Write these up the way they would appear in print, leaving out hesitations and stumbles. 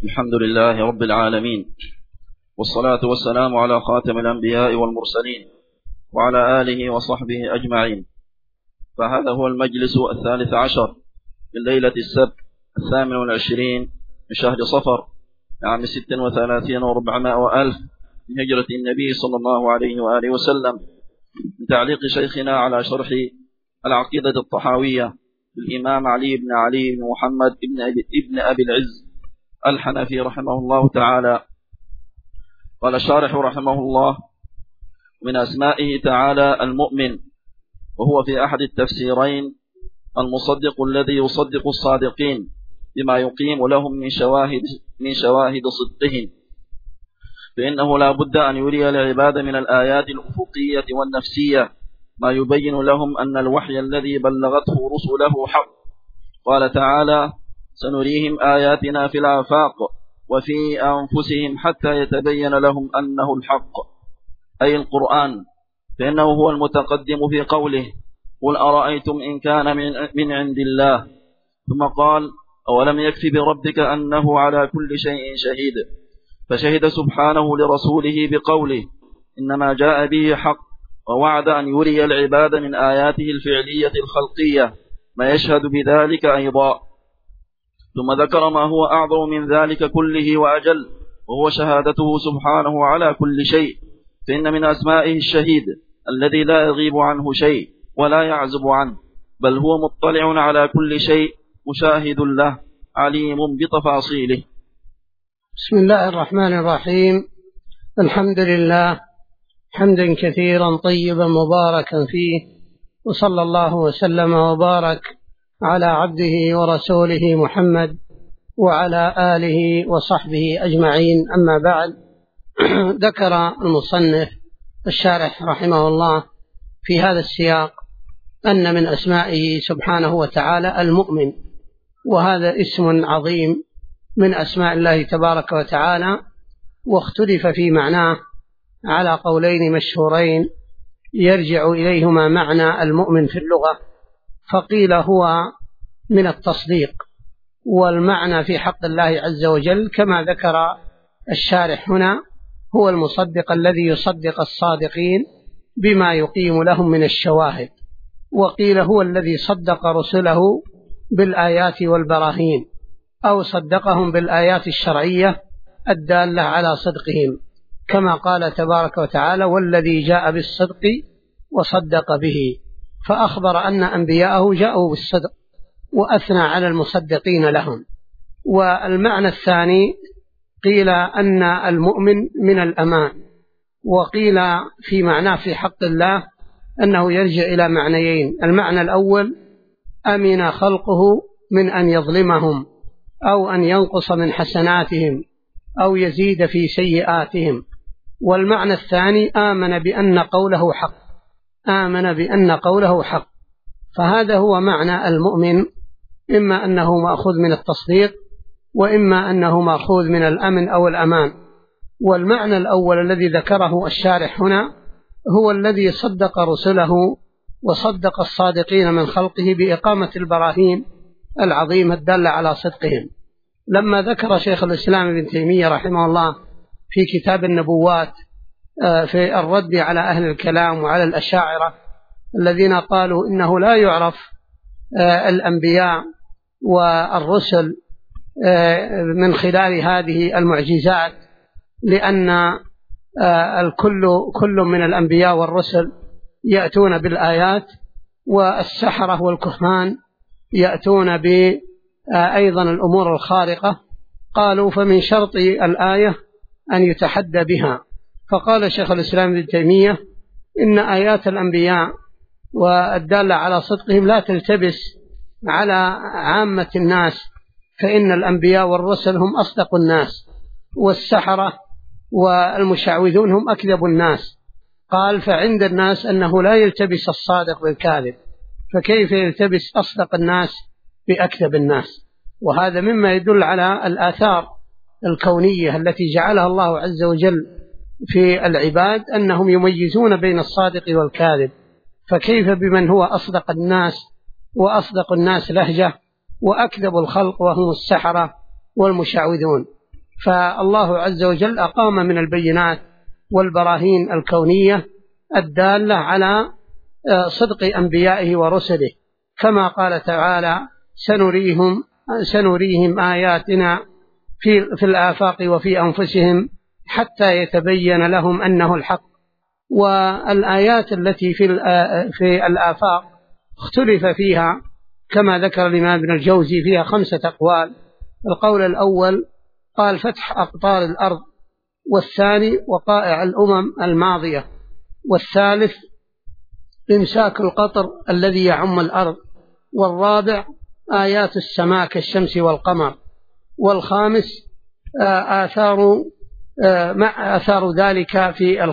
الحمد لله رب العالمين، والصلاة والسلام على خاتم الأنبياء والمرسلين وعلى آله وصحبه أجمعين. فهذا هو المجلس 13 من ليلة السبت 28 من شهر صفر عام 36 و400 وألف من هجرة النبي صلى الله عليه وآله وسلم، من تعليق شيخنا على شرح العقيدة الطحاوية للإمام علي بن علي بن محمد ابن أبي العز الحنفي رحمه الله تعالى. قال الشارح رحمه الله: من أسمائه تعالى المؤمن، وهو في أحد التفسيرين المصدق الذي يصدق الصادقين بما يقيم لهم من شواهد صدقهم، فإنه لا بد أن يري العباد من الآيات الأفقية والنفسية ما يبين لهم أن الوحي الذي بلغته رسله حق. قال تعالى: سنريهم آياتنا في الآفاق وفي أنفسهم حتى يتبين لهم أنه الحق، أي القرآن، فإنه هو المتقدم في قوله: قل أرأيتم إن كان من عند الله، ثم قال: أولم يكفي بربك أنه على كل شيء شهيد، فشهد سبحانه لرسوله بقوله: إنما جاء به حق، ووعد أن يري العباد من آياته الفعلية الخلقية ما يشهد بذلك أيضا. ثم ذكر ما هو أعظم من ذلك كله وأجل، وهو شهادته سبحانه على كل شيء، فإن من أسمائه الشهيد الذي لا يغيب عنه شيء ولا يعزب عنه، بل هو مطلع على كل شيء مشاهد له عليم بتفاصيله. بسم الله الرحمن الرحيم. الحمد لله حمدا كثيرا طيبا مباركا فيه، وصلى الله وسلم وبارك على عبده ورسوله محمد وعلى آله وصحبه أجمعين. أما بعد، ذكر المصنف الشارح رحمه الله في هذا السياق أن من أسمائه سبحانه وتعالى المؤمن، وهذا اسم عظيم من أسماء الله تبارك وتعالى، واختلف في معناه على قولين مشهورين يرجع إليهما معنى المؤمن في اللغة. فقيل هو من التصديق، والمعنى في حق الله عز وجل كما ذكر الشارح هنا هو المصدق الذي يصدق الصادقين بما يقيم لهم من الشواهد. وقيل هو الذي صدق رسله بالآيات والبراهين، أو صدقهم بالآيات الشرعية الدالة على صدقهم، كما قال تبارك وتعالى: والذي جاء بالصدق وصدق به، فأخبر أن أنبياءه جاءوا بالصدق وأثنى على المصدقين لهم. والمعنى الثاني قيل أن المؤمن من الأمان، وقيل في معناه في حق الله أنه يرجع إلى معنيين: المعنى الأول أمن خلقه من أن يظلمهم أو أن ينقص من حسناتهم أو يزيد في سيئاتهم، والمعنى الثاني آمن بأن قوله حق، آمن بأن قوله حق. فهذا هو معنى المؤمن، إما أنه مأخوذ من التصديق، وإما أنه مأخوذ من الأمن أو الأمان. والمعنى الأول الذي ذكره الشارح هنا هو الذي صدق رسله وصدق الصادقين من خلقه بإقامة البراهين العظيمة الدالة على صدقهم. لما ذكر شيخ الإسلام ابن تيمية رحمه الله في كتاب النبوات في الرد على أهل الكلام وعلى الأشاعرة الذين قالوا إنه لا يعرف الأنبياء والرسل من خلال هذه المعجزات، لأن كل من الأنبياء والرسل يأتون بالآيات، والسحرة والكهان يأتون أيضا الأمور الخارقة. قالوا فمن شرط الآية أن يتحدى بها. فقال شيخ الإسلام ابن تيمية إن آيات الأنبياء والدالة على صدقهم لا تلتبس على عامة الناس، فإن الأنبياء والرسل هم أصدق الناس، والسحرة والمشعوذون هم أكذب الناس. قال فعند الناس أنه لا يلتبس الصادق بالكاذب، فكيف يلتبس أصدق الناس بأكذب الناس؟ وهذا مما يدل على الآثار الكونية التي جعلها الله عز وجل في العباد، أنهم يميزون بين الصادق والكاذب. فكيف بمن هو أصدق الناس وأصدق الناس لهجة وأكذب الخلق وهم السحرة والمشعوذون؟ فالله عز وجل أقام من البينات والبراهين الكونية الدالة على صدق أنبيائه ورسله، كما قال تعالى: سنريهم آياتنا في الآفاق وفي أنفسهم حتى يتبين لهم أنه الحق. والآيات التي في الآفاق اختلف فيها، كما ذكر الإمام ابن الجوزي فيها 5 أقوال. القول الأول قال: فتح أقطار الأرض، والثاني وقائع الأمم الماضية، والثالث إمساك القطر الذي يعم الأرض، والرابع آيات السماء كالشمس والقمر، والخامس آثار ذلك في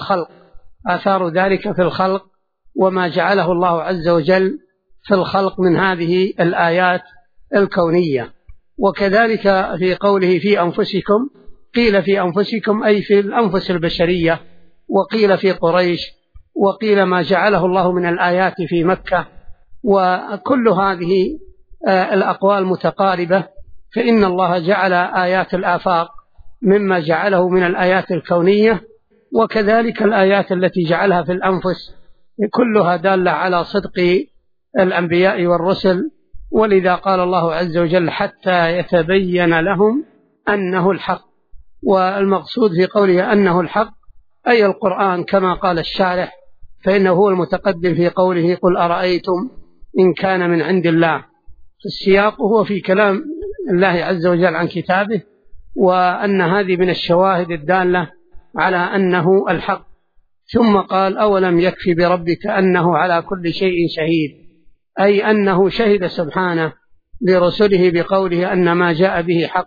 الخلق وما جعله الله عز وجل في الخلق من هذه الآيات الكونية. وكذلك في قوله في أنفسكم، قيل في أنفسكم أي في الأنفس البشرية، وقيل في قريش، وقيل ما جعله الله من الآيات في مكة. وكل هذه الأقوال متقاربة، فإن الله جعل آيات الآفاق مما جعله من الآيات الكونية، وكذلك الآيات التي جعلها في الأنفس كلها دالة على صدق الأنبياء والرسل. ولذا قال الله عز وجل: حتى يتبين لهم أنه الحق. والمقصود في قوله أنه الحق أي القرآن، كما قال الشارح، فإنه هو المتقدم في قوله: قل أرأيتم إن كان من عند الله. السياق هو في كلام الله عز وجل عن كتابه، وأن هذه من الشواهد الدالة على أنه الحق. ثم قال: أولم يكفي بربك أنه على كل شيء شهيد، أي أنه شهد سبحانه لرسله بقوله أن ما جاء به حق،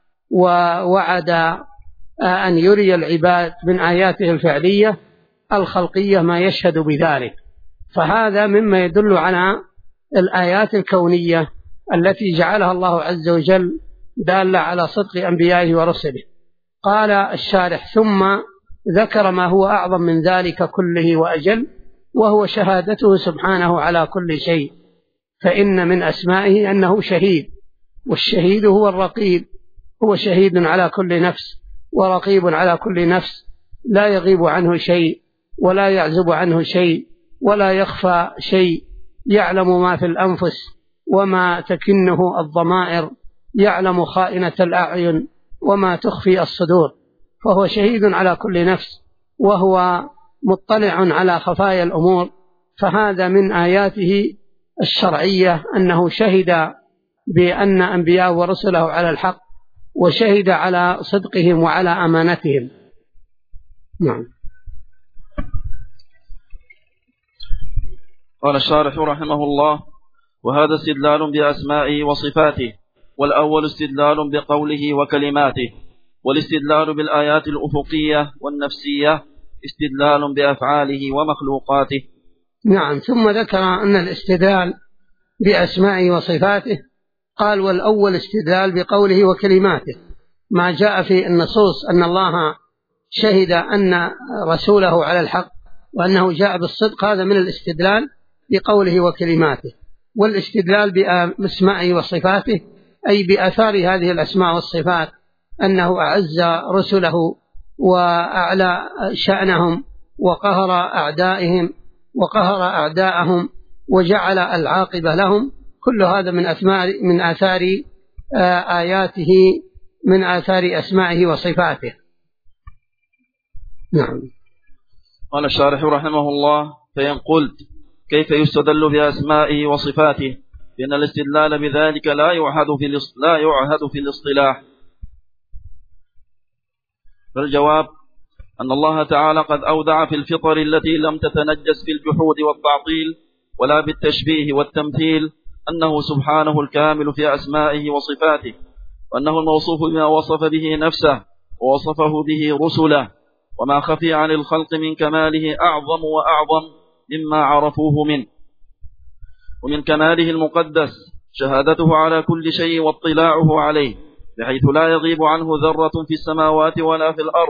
ووعد أن يري العباد من آياته الفعلية الخلقية ما يشهد بذلك. فهذا مما يدل على الآيات الكونية التي جعلها الله عز وجل دالة على صدق أنبيائه ورسله. قال الشارح: ثم ذكر ما هو أعظم من ذلك كله وأجل، وهو شهادته سبحانه على كل شيء. فإن من أسمائه أنه شهيد، والشهيد هو الرقيب، هو شهيد على كل نفس ورقيب على كل نفس، لا يغيب عنه شيء ولا يعزب عنه شيء ولا يخفى شيء، يعلم ما في الأنفس وما تكنه الضمائر، يعلم خائنة الأعين وما تخفي الصدور. فهو شهيد على كل نفس، وهو مطلع على خفايا الأمور. فهذا من آياته الشرعية أنه شهد بأن أنبياء ورسله على الحق، وشهد على صدقهم وعلى أمانتهم. نعم. قال الشارح رحمه الله: وهذا استدلال بأسمائه وصفاته، والأول استدلال بقوله وكلماته، والاستدلال بالآيات الأفقية والنفسية استدلال بأفعاله ومخلوقاته. نعم. ثم ذكر أن الاستدلال بأسمائه وصفاته، قال: والأول استدلال بقوله وكلماته، ما جاء في النصوص أن الله شهد أن رسوله على الحق وأنه جاء بالصدق، هذا من الاستدلال بقوله وكلماته. والاستدلال بأسمائه وصفاته أي بأثار هذه الأسماء والصفات، أنه أعز رسله وأعلى شأنهم وقهر أعداءهم وجعل العاقبة لهم. كل هذا من آثار آياته، من آثار أسمائه وصفاته. نعم. قال الشارح رحمه الله: فإن قلت كيف يستدل بأسمائه وصفاته، لأن الاستدلال بذلك لا يعهد في الاصطلاح. فالجواب أن الله تعالى قد أودع في الفطر التي لم تتنجس بالجحود والتعطيل ولا بالتشبيه والتمثيل أنه سبحانه الكامل في أسمائه وصفاته، وأنه الموصوف بما وصف به نفسه ووصفه به رسله، وما خفي عن الخلق من كماله أعظم وأعظم مما عرفوه منه. ومن كماله المقدس شهادته على كل شيء واطلاعه عليه، بحيث لا يغيب عنه ذرة في السماوات ولا في الأرض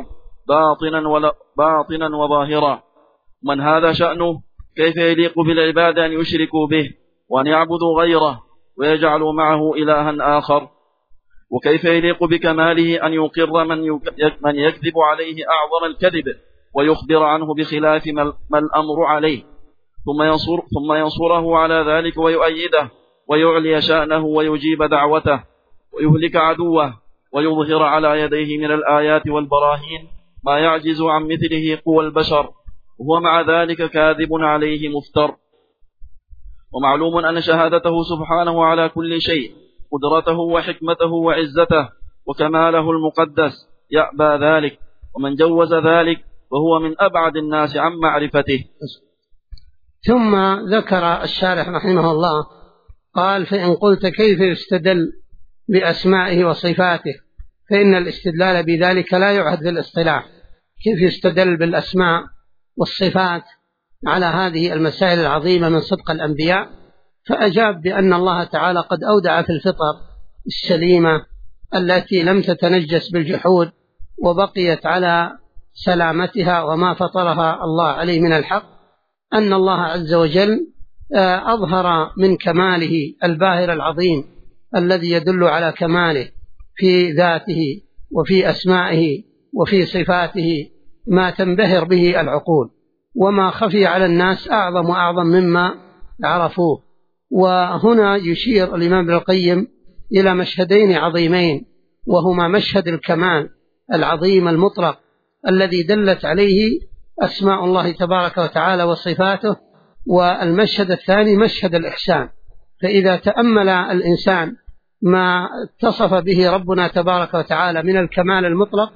باطنا وظاهرا. من هذا شأنه، كيف يليق بالعباد أن يشركوا به وأن يعبدوا غيره ويجعلوا معه إلها آخر؟ وكيف يليق بكماله أن يقر من يكذب عليه أعظم الكذب ويخبر عنه بخلاف ما الأمر عليه، ثم ينصره على ذلك ويؤيده ويعلي شأنه ويجيب دعوته ويهلك عدوه ويظهر على يديه من الآيات والبراهين ما يعجز عن مثله قوى البشر، وهو مع ذلك كاذب عليه مفتر. ومعلوم أن شهادته سبحانه على كل شيء، قدرته وحكمته وعزته وكماله المقدس، يأبى ذلك، ومن جوز ذلك فهو من أبعد الناس عن معرفته. ثم ذكر الشارح رحمه الله قال: فإن قلت كيف يستدل بأسمائه وصفاته، فإن الاستدلال بذلك لا يعهد بالاصطلاح. كيف يستدل بالأسماء والصفات على هذه المسائل العظيمة من صدق الأنبياء؟ فأجاب بأن الله تعالى قد أودع في الفطر السليمة التي لم تتنجس بالجحود وبقيت على سلامتها وما فطرها الله عليه من الحق، أن الله عز وجل أظهر من كماله الباهر العظيم الذي يدل على كماله في ذاته وفي أسمائه وفي صفاته ما تنبهر به العقول، وما خفي على الناس أعظم وأعظم مما عرفوه. وهنا يشير الإمام ابن القيم إلى مشهدين عظيمين، وهما مشهد الكمال العظيم المطلق الذي دلت عليه أسماء الله تبارك وتعالى وصفاته، والمشهد الثاني مشهد الإحسان. فإذا تأمل الإنسان ما اتصف به ربنا تبارك وتعالى من الكمال المطلق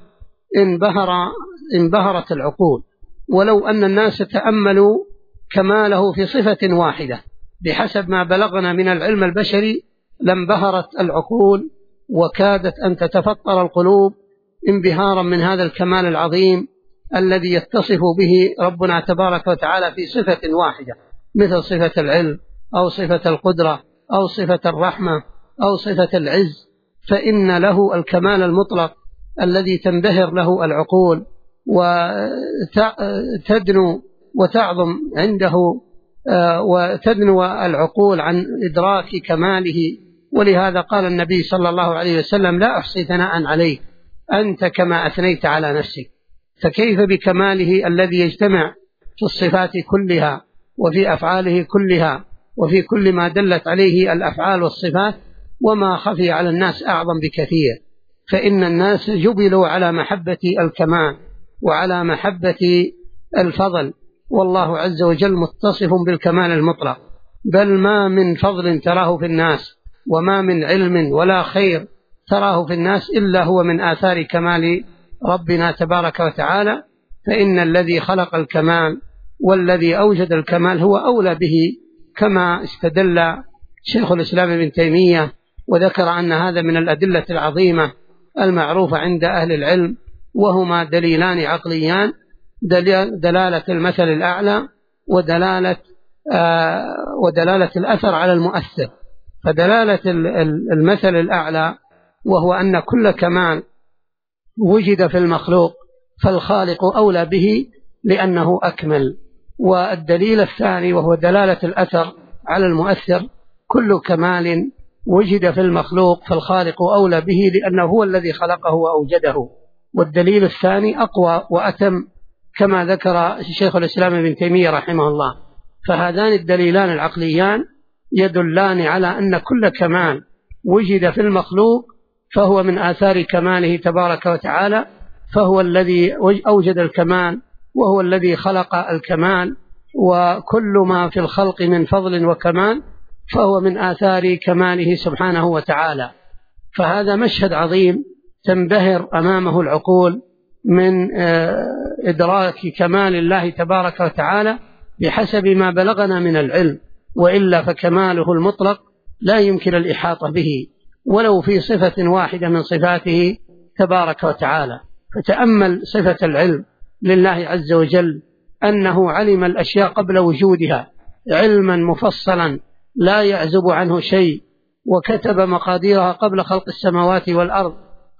انبهرت العقول. ولو أن الناس تأملوا كماله في صفة واحدة بحسب ما بلغنا من العلم البشري لانبهرت العقول وكادت أن تتفطر القلوب انبهارا من هذا الكمال العظيم الذي يتصف به ربنا تبارك وتعالى في صفة واحدة، مثل صفة العلم أو صفة القدرة أو صفة الرحمة أو صفة العز. فإن له الكمال المطلق الذي تنبهر له العقول وتدنو وتعظم عنده وتدنو العقول عن إدراك كماله. ولهذا قال النبي صلى الله عليه وسلم: لا أحصي ثناء عليك أنت كما أثنيت على نفسك. فكيف بكماله الذي يجتمع في الصفات كلها وفي أفعاله كلها وفي كل ما دلت عليه الأفعال والصفات، وما خفي على الناس أعظم بكثير. فإن الناس جبلوا على محبة الكمال وعلى محبة الفضل، والله عز وجل متصف بالكمال المطلق. بل ما من فضل تراه في الناس وما من علم ولا خير تراه في الناس إلا هو من آثار كمال ربنا تبارك وتعالى. فإن الذي خلق الكمال والذي أوجد الكمال هو أولى به، كما استدل شيخ الإسلام ابن تيمية وذكر أن هذا من الأدلة العظيمة المعروفة عند أهل العلم، وهما دليلان عقليان: دلالة المثل الأعلى ودلالة الأثر على المؤثر. فدلالة المثل الأعلى وهو أن كل كمال وجد في المخلوق فالخالق أولى به لأنه أكمل. والدليل الثاني وهو دلالة الأثر على المؤثر: كل كمال وجد في المخلوق فالخالق أولى به لأنه هو الذي خلقه وأوجده. والدليل الثاني أقوى وأتم كما ذكر شيخ الإسلام ابن تيمية رحمه الله. فهذان الدليلان العقليان يدلان على أن كل كمال وجد في المخلوق فهو من آثار كماله تبارك وتعالى، فهو الذي أوجد الكمال وهو الذي خلق الكمال، وكل ما في الخلق من فضل وكمال فهو من آثار كماله سبحانه وتعالى. فهذا مشهد عظيم تنبهر أمامه العقول من إدراك كمال الله تبارك وتعالى بحسب ما بلغنا من العلم، وإلا فكماله المطلق لا يمكن الإحاطة به ولو في صفة واحدة من صفاته تبارك وتعالى. فتأمل صفة العلم لله عز وجل، أنه علم الأشياء قبل وجودها علما مفصلا لا يعزب عنه شيء، وكتب مقاديرها قبل خلق السماوات والأرض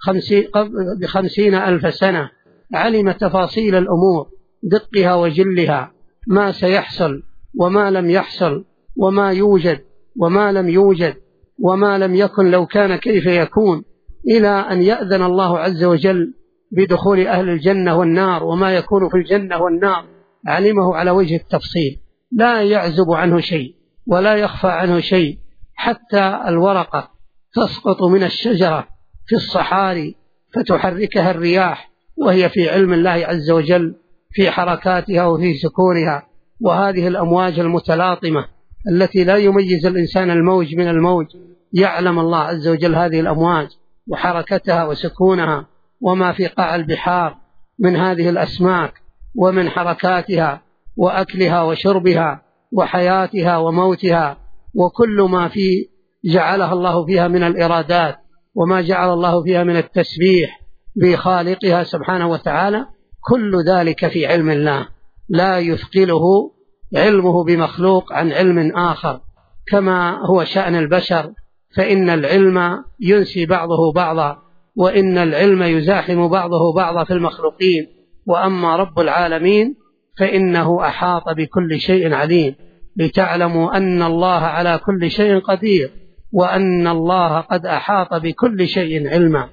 50,000 سنة. علم تفاصيل الأمور دقها وجلها، ما سيحصل وما لم يحصل، وما يوجد وما لم يوجد، وما لم يكن لو كان كيف يكون، إلى أن يأذن الله عز وجل بدخول أهل الجنة والنار، وما يكون في الجنة والنار علمه على وجه التفصيل، لا يعزب عنه شيء ولا يخفى عنه شيء، حتى الورقة تسقط من الشجرة في الصحاري فتحركها الرياح وهي في علم الله عز وجل في حركاتها وفي سكونها. وهذه الأمواج المتلاطمة التي لا يميز الإنسان الموج من الموج، يعلم الله عز وجل هذه الأمواج وحركتها وسكونها، وما في قاع البحار من هذه الأسماك ومن حركاتها وأكلها وشربها وحياتها وموتها، وكل ما في جعلها الله فيها من الإرادات، وما جعل الله فيها من التسبيح بخالقها سبحانه وتعالى، كل ذلك في علم الله، لا يثقله علمه بمخلوق عن علم آخر، كما هو شأن البشر، فإن العلم ينسي بعضه بعضا، وإن العلم يزاحم بعضه بعضا في المخلوقين. وأما رب العالمين فإنه أحاط بكل شيء عليم، لتعلموا أن الله على كل شيء قدير، وأن الله قد أحاط بكل شيء علما.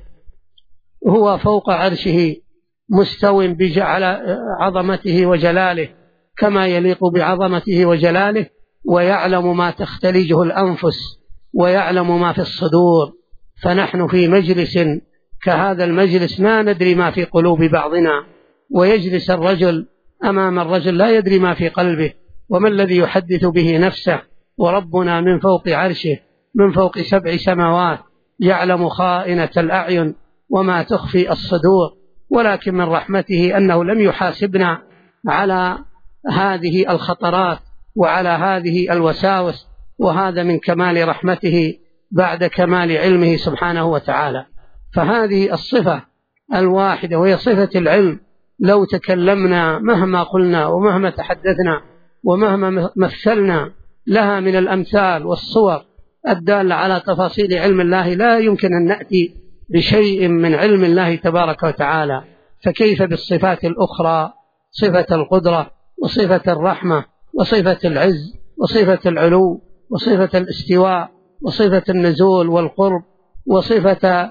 هو فوق عرشه مستو بجعل عظمته وجلاله كما يليق بعظمته وجلاله، ويعلم ما تختلجه الأنفس ويعلم ما في الصدور. فنحن في مجلس كهذا المجلس لا ندري ما في قلوب بعضنا، ويجلس الرجل أمام الرجل لا يدري ما في قلبه وما الذي يحدث به نفسه، وربنا من فوق عرشه من فوق 7 سماوات يعلم خائنة الأعين وما تخفي الصدور. ولكن من رحمته أنه لم يحاسبنا على هذه الخطرات وعلى هذه الوساوس، وهذا من كمال رحمته بعد كمال علمه سبحانه وتعالى. فهذه الصفة الواحدة وهي صفة العلم، لو تكلمنا مهما قلنا ومهما تحدثنا ومهما مثلنا لها من الأمثال والصور الدالة على تفاصيل علم الله، لا يمكن أن نأتي بشيء من علم الله تبارك وتعالى. فكيف بالصفات الأخرى، صفة القدرة وصفة الرحمة وصفة العز وصفة العلو وصفة الاستواء وصفة النزول والقرب وصفة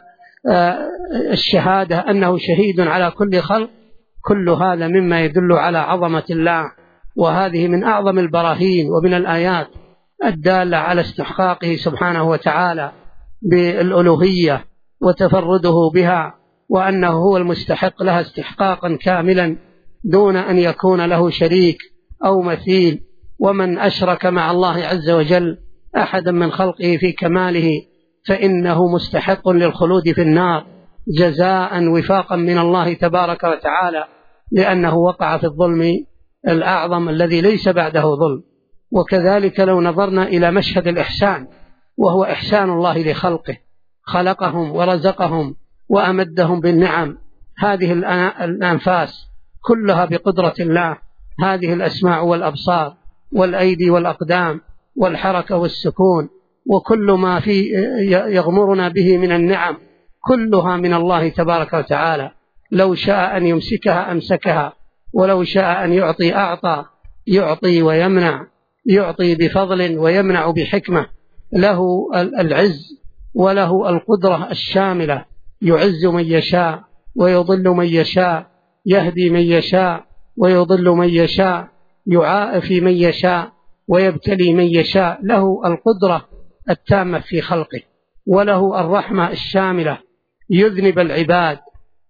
الشهادة أنه شهيد على كل خلق، كل هذا مما يدل على عظمة الله. وهذه من أعظم البراهين ومن الآيات الدالة على استحقاقه سبحانه وتعالى بالألوهية وتفرده بها، وأنه هو المستحق لها استحقاقا كاملا دون أن يكون له شريك أو مثيل. ومن أشرك مع الله عز وجل أحدا من خلقه في كماله فإنه مستحق للخلود في النار جزاء وفاقا من الله تبارك وتعالى، لأنه وقع في الظلم الأعظم الذي ليس بعده ظلم. وكذلك لو نظرنا إلى مشهد الإحسان، وهو إحسان الله لخلقه، خلقهم ورزقهم وأمدهم بالنعم، هذه الأنفاس كلها بقدرة الله، هذه الأسماع والأبصار والأيدي والأقدام والحركة والسكون وكل ما يغمرنا به من النعم كلها من الله تبارك وتعالى. لو شاء أن يمسكها أمسكها، ولو شاء أن يعطي أعطى، يعطي ويمنع، يعطي بفضل ويمنع بحكمة. له العز وله القدرة الشاملة، يعز من يشاء ويضل من يشاء، يهدي من يشاء ويضل من يشاء، يعافي من يشاء ويبتلي من يشاء. له القدرة التامة في خلقه، وله الرحمة الشاملة، يذنب العباد،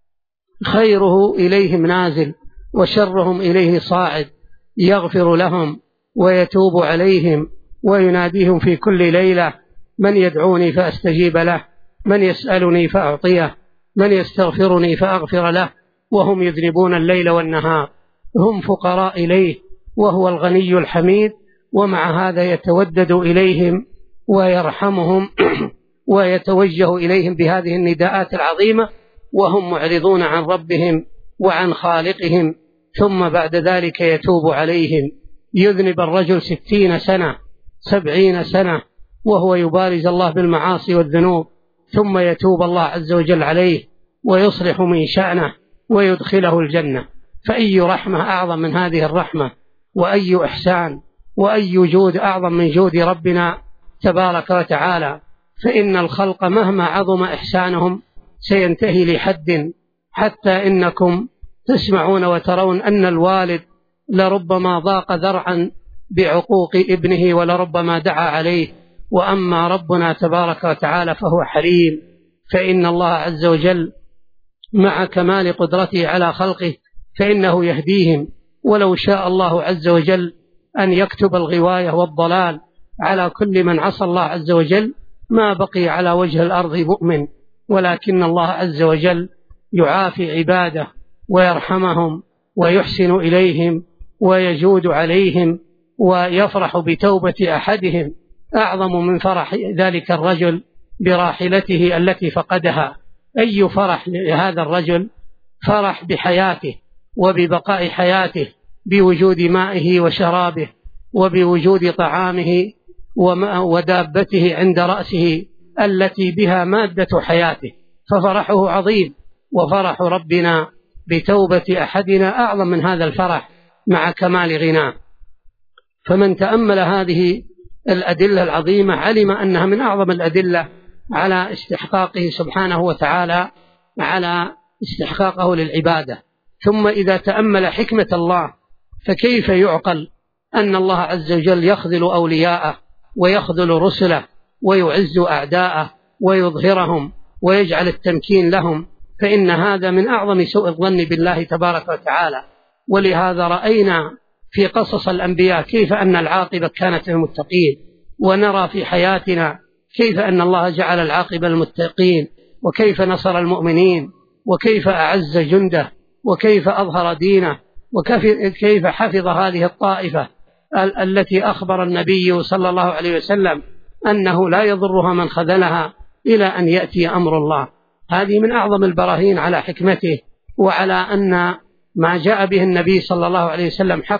خيره إليهم نازل وشرهم إليه صاعد، يغفر لهم ويتوب عليهم ويناديهم في كل ليلة: من يدعوني فأستجيب له، من يسألني فأعطيه، من يستغفرني فأغفر له، وهم يذنبون الليل والنهار. هم فقراء إليه وهو الغني الحميد، ومع هذا يتودد إليهم ويرحمهم ويتوجه إليهم بهذه النداءات العظيمة، وهم معرضون عن ربهم وعن خالقهم، ثم بعد ذلك يتوب عليهم. يذنب الرجل 60 سنة 70 سنة وهو يبارز الله بالمعاصي والذنوب، ثم يتوب الله عز وجل عليه ويصلح من شأنه ويدخله الجنة. فأي رحمة أعظم من هذه الرحمة، وأي إحسان وأي جود أعظم من جود ربنا تبارك وتعالى. فإن الخلق مهما عظم إحسانهم سينتهي لحد، حتى إنكم تسمعون وترون أن الوالد لربما ضاق ذرعا بعقوق ابنه ولربما دعا عليه، وأما ربنا تبارك وتعالى فهو حليم، فإن الله عز وجل مع كمال قدرته على خلقه فإنه يهديهم، ولو شاء الله عز وجل أن يكتب الغواية والضلال على كل من عصى الله عز وجل ما بقي على وجه الأرض مؤمن، ولكن الله عز وجل يعافي عباده ويرحمهم ويحسن إليهم ويجود عليهم ويفرح بتوبة أحدهم أعظم من فرح ذلك الرجل براحلته التي فقدها. أي فرح لهذا الرجل؟ فرح بحياته وببقاء حياته، بوجود مائه وشرابه وبوجود طعامه ودابته عند رأسه التي بها مادة حياته، ففرحه عظيم، وفرح ربنا بتوبة أحدنا أعظم من هذا الفرح مع كمال غناه. فمن تأمل هذه الأدلة العظيمة علم أنها من أعظم الأدلة على استحقاقه سبحانه وتعالى، على استحقاقه للعبادة. ثم إذا تأمل حكمة الله، فكيف يعقل أن الله عز وجل يخذل أولياءه ويخذل رسله ويعز أعداءه ويظهرهم ويجعل التمكين لهم؟ فإن هذا من أعظم سوء الظن بالله تبارك وتعالى. ولهذا رأينا في قصص الأنبياء كيف أن العاقبة كانت للمتقين، ونرى في حياتنا كيف أن الله جعل العاقبة للمتقين، وكيف نصر المؤمنين، وكيف أعز جنده، وكيف أظهر دينه، وكيف حفظ هذه الطائفة التي أخبر النبي صلى الله عليه وسلم أنه لا يضرها من خذلها إلى أن يأتي أمر الله. هذه من أعظم البراهين على حكمته وعلى أن ما جاء به النبي صلى الله عليه وسلم حق،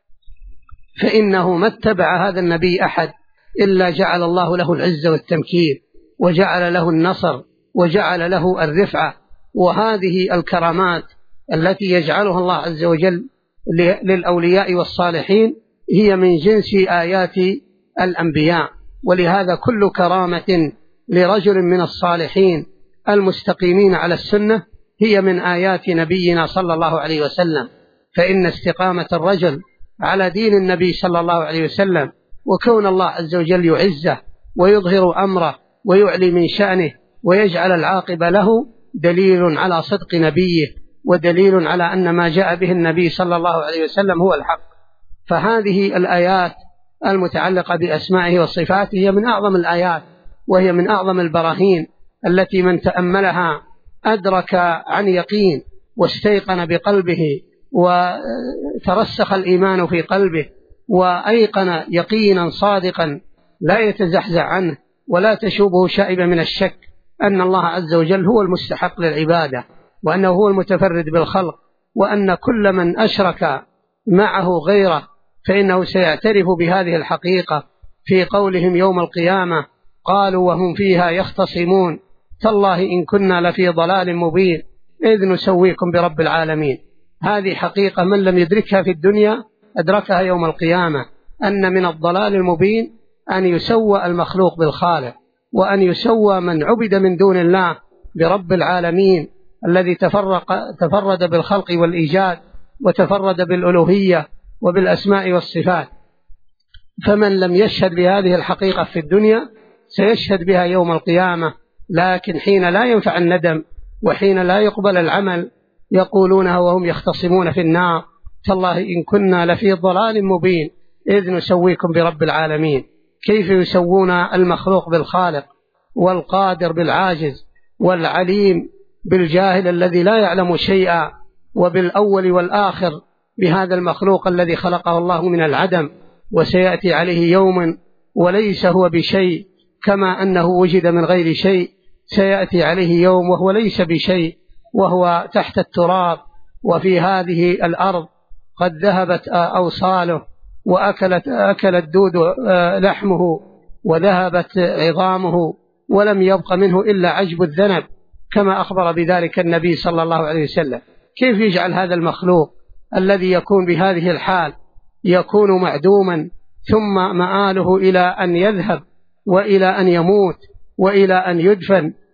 فإنه ما اتبع هذا النبي أحد إلا جعل الله له العزة والتمكين، وجعل له النصر، وجعل له الرفعة. وهذه الكرامات التي يجعلها الله عز وجل للأولياء والصالحين هي من جنس آيات الأنبياء. ولهذا كل كرامة لرجل من الصالحين المستقيمين على السنة هي من آيات نبينا صلى الله عليه وسلم، فإن استقامة الرجل على دين النبي صلى الله عليه وسلم وكون الله عز وجل يعزه ويظهر أمره ويعلي من شأنه ويجعل العاقبة له دليل على صدق نبيه، ودليل على أن ما جاء به النبي صلى الله عليه وسلم هو الحق. فهذه الآيات المتعلقة بأسمائه وصفاته هي من أعظم الآيات، وهي من أعظم البراهين التي من تأملها أدرك عن يقين واستيقن بقلبه وترسخ الإيمان في قلبه وأيقن يقينا صادقا لا يتزحزح عنه ولا تشوبه شائبة من الشك أن الله عز وجل هو المستحق للعبادة، وأنه هو المتفرد بالخلق، وأن كل من أشرك معه غيره فإنه سيعترف بهذه الحقيقة في قولهم يوم القيامة قالوا وهم فيها يختصمون تالله إن كنا لفي ضلال مبين إذ نسويكم برب العالمين. هذه حقيقة من لم يدركها في الدنيا أدركها يوم القيامة، أن من الضلال المبين أن يسوى المخلوق بالخالق، وأن يسوى من عبد من دون الله برب العالمين الذي تفرد بالخلق والإيجاد وتفرد بالألوهية وبالأسماء والصفات. فمن لم يشهد بهذه الحقيقة في الدنيا سيشهد بها يوم القيامة، لكن حين لا ينفع الندم وحين لا يقبل العمل يقولونها وهم يختصمون في النار تالله إن كنا لفي ضلال مبين إذ نسويكم برب العالمين. كيف يسوون المخلوق بالخالق، والقادر بالعاجز، والعليم بالجاهل الذي لا يعلم شيئا، وبالأول والآخر بهذا المخلوق الذي خلقه الله من العدم وسيأتي عليه يوم وليس هو بشيء، كما أنه وجد من غير شيء سيأتي عليه يوم وهو ليس بشيء، وهو تحت التراب وفي هذه الأرض قد ذهبت أوصاله وأكل الدود لحمه وذهبت عظامه ولم يبق منه إلا عجب الذنب، كما أخبر بذلك النبي صلى الله عليه وسلم. كيف يجعل هذا المخلوق الذي يكون بهذه الحال يكون معدوما ثم مآله إلى أن يذهب وإلى أن يموت وإلى أن يدفن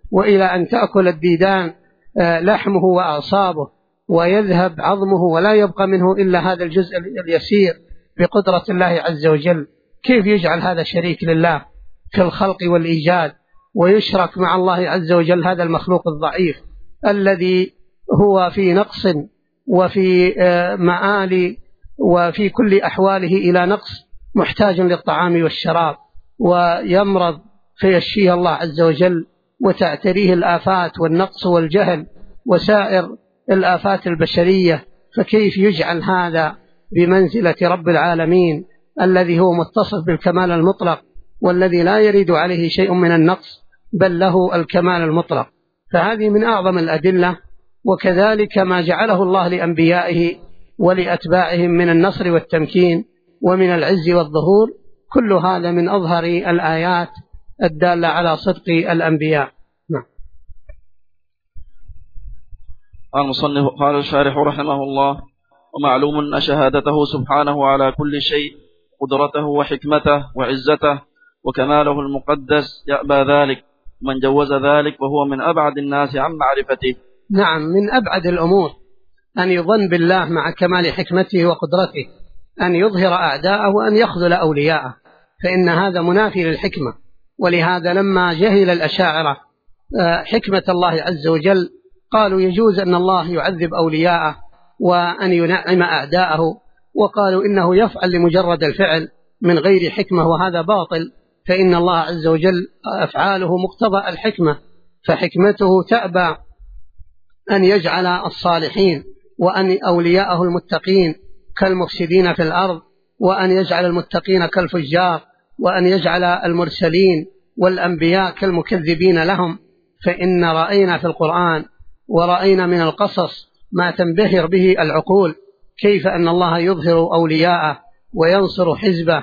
وإلى أن تأكل الديدان لحمه وأعصابه ويذهب عظمه ولا يبقى منه إلا هذا الجزء اليسير بقدرة الله عز وجل، كيف يجعل هذا شريك لله في الخلق والإيجاد ويشرك مع الله عز وجل هذا المخلوق الضعيف الذي هو في نقص وفي مآل وفي كل أحواله إلى نقص، محتاج للطعام والشراب، ويمرض فيشفيه الله عز وجل وتعتريه الآفات والنقص والجهل وسائر الآفات البشرية. فكيف يجعل هذا بمنزلة رب العالمين الذي هو متصف بالكمال المطلق والذي لا يريد عليه شيء من النقص بل له الكمال المطلق؟ فهذه من أعظم الأدلة. وكذلك ما جعله الله لأنبيائه ولأتباعهم من النصر والتمكين ومن العز والظهور، كل هذا من أظهر الآيات الدالة على صدق الأنبياء. نعم. قال الشارح رحمه الله: ومعلوم أن شهادته سبحانه على كل شيء، قدرته وحكمته وعزته وكماله المقدس يأبى ذلك، من جوز ذلك وهو من أبعد الناس عن معرفته. نعم، من أبعد الأمور أن يظن بالله مع كمال حكمته وقدرته أن يظهر أعداءه وأن يخذل أولياءه، فإن هذا منافي للحكمة. ولهذا لما جهل الأشاعرة حكمة الله عز وجل قالوا يجوز أن الله يعذب أولياءه وأن ينعم أعداءه، وقالوا إنه يفعل لمجرد الفعل من غير حكمة، وهذا باطل، فإن الله عز وجل أفعاله مقتضى الحكمة، فحكمته تأبى أن يجعل الصالحين وأن أولياءه المتقين كالمفسدين في الأرض، وأن يجعل المتقين كالفجار، وأن يجعل المرسلين والأنبياء كالمكذبين لهم. فإن رأينا في القرآن ورأينا من القصص ما تنبهر به العقول، كيف أن الله يظهر أولياءه وينصر حزبه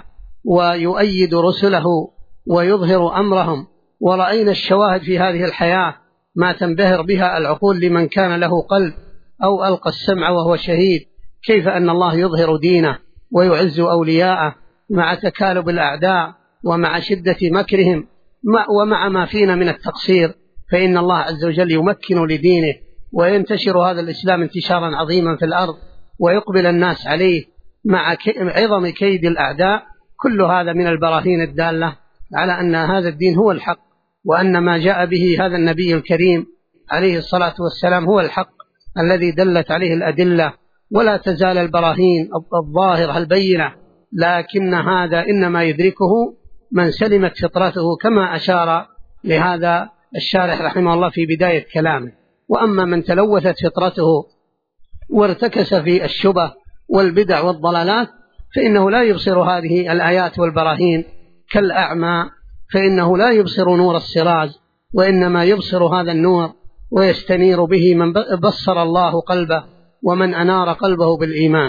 ويؤيد رسله ويظهر أمرهم. ورأينا الشواهد في هذه الحياة ما تنبهر بها العقول لمن كان له قلب أو ألقى السمع وهو شهيد، كيف أن الله يظهر دينه ويعز أولياءه مع تكالب الأعداء ومع شدة مكرهم ومع ما فينا من التقصير، فإن الله عز وجل يمكن لدينه وينتشر هذا الإسلام انتشارا عظيما في الأرض ويقبل الناس عليه مع عظم كيد الأعداء. كل هذا من البراهين الدالة على أن هذا الدين هو الحق، وأن ما جاء به هذا النبي الكريم عليه الصلاة والسلام هو الحق الذي دلت عليه الأدلة. ولا تزال البراهين الظاهرة البينة، لكن هذا إنما يدركه من سلمت فطرته، كما أشار لهذا الشارح رحمه الله في بداية كلامه. وأما من تلوثت فطرته وارتكس في الشبه والبدع والضلالات فإنه لا يبصر هذه الآيات والبراهين كالأعمى، فإنه لا يبصر نور السراج، وإنما يبصر هذا النور ويستنير به من بصر الله قلبه ومن أنار قلبه بالإيمان.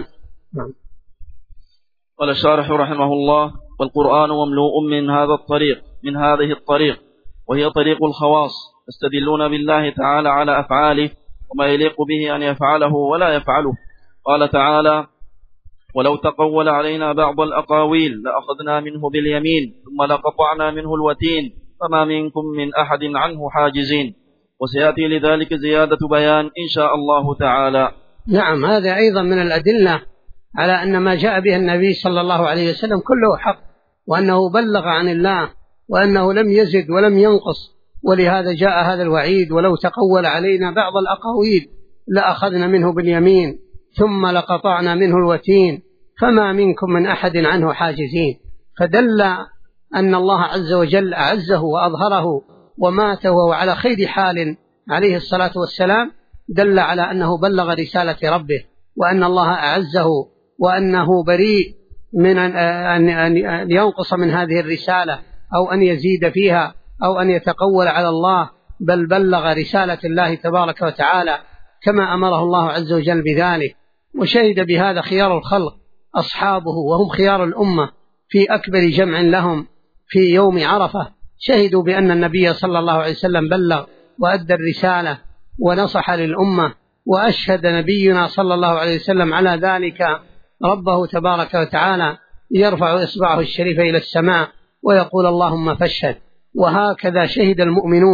قال الشارح رحمه الله: والقرآن مملوء من هذه الطريق، وهي طريق الخواص، يستدلون بالله تعالى على أفعاله وما يليق به أن يفعله ولا يفعله. قال تعالى: ولو تقول علينا بعض الأقاويل لأخذنا منه باليمين ثم لقطعنا منه الوتين فما منكم من أحد عنه حاجزين. وسيأتي لذلك زيادة بيان إن شاء الله تعالى. نعم، هذا أيضا من الأدلة على أن ما جاء به النبي صلى الله عليه وسلم كله حق، وأنه بلغ عن الله، وأنه لم يزد ولم ينقص. ولهذا جاء هذا الوعيد: ولو تقول علينا بعض الأقاويل لأخذنا منه باليمين ثم لقطعنا منه الوتين فما منكم من أحد عنه حاجزين. فدل أن الله عز وجل أعزه وأظهره ومات وهو على خير حال عليه الصلاة والسلام، دل على أنه بلغ رسالة ربه، وأن الله أعزه، وأنه بريء من أن ينقص من هذه الرسالة أو أن يزيد فيها أو أن يتقول على الله، بل بلغ رسالة الله تبارك وتعالى كما أمره الله عز وجل بذلك. وشهد بهذا خيار الخلق أصحابه، وهم خيار الأمة في أكبر جمع لهم في يوم عرفة، شهدوا بأن النبي صلى الله عليه وسلم بلغ وأدى الرسالة ونصح للأمة. وأشهد نبينا صلى الله عليه وسلم على ذلك ربه تبارك وتعالى يرفع إصبعه الشريف إلى السماء ويقول: اللهم فاشهد. وهكذا شهد المؤمنون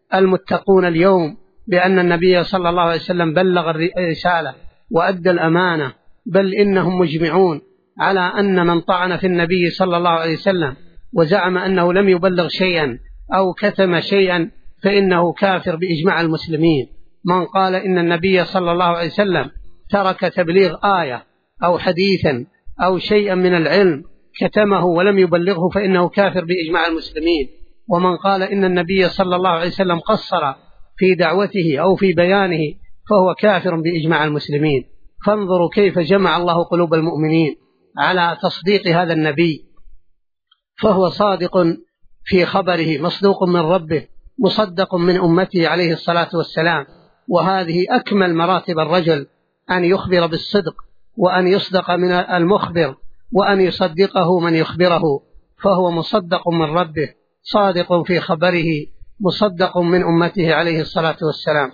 المتقون اليوم بأن النبي صلى الله عليه وسلم بلغ الرسالة وأدى الأمانة، بل إنهم مجمعون على أن من طعن في النبي صلى الله عليه وسلم وزعم أنه لم يبلغ شيئا أو كتم شيئا فإنه كافر بإجماع المسلمين. من قال إن النبي صلى الله عليه وسلم ترك تبليغ آية أو حديثا أو شيئا من العلم كتمه ولم يبلغه فإنه كافر بإجماع المسلمين. ومن قال إن النبي صلى الله عليه وسلم قصر في دعوته أو في بيانه فهو كافر بإجماع المسلمين. فانظروا كيف جمع الله قلوب المؤمنين على تصديق هذا النبي، فهو صادق في خبره، مصدوق من ربه، مصدق من أمته عليه الصلاة والسلام. وهذه أكمل مراتب الرجل، أن يخبر بالصدق وأن يصدق من المخبر وأن يصدقه من يخبره، فهو مصدق من ربه، صادق في خبره، مصدق من أمته عليه الصلاة والسلام.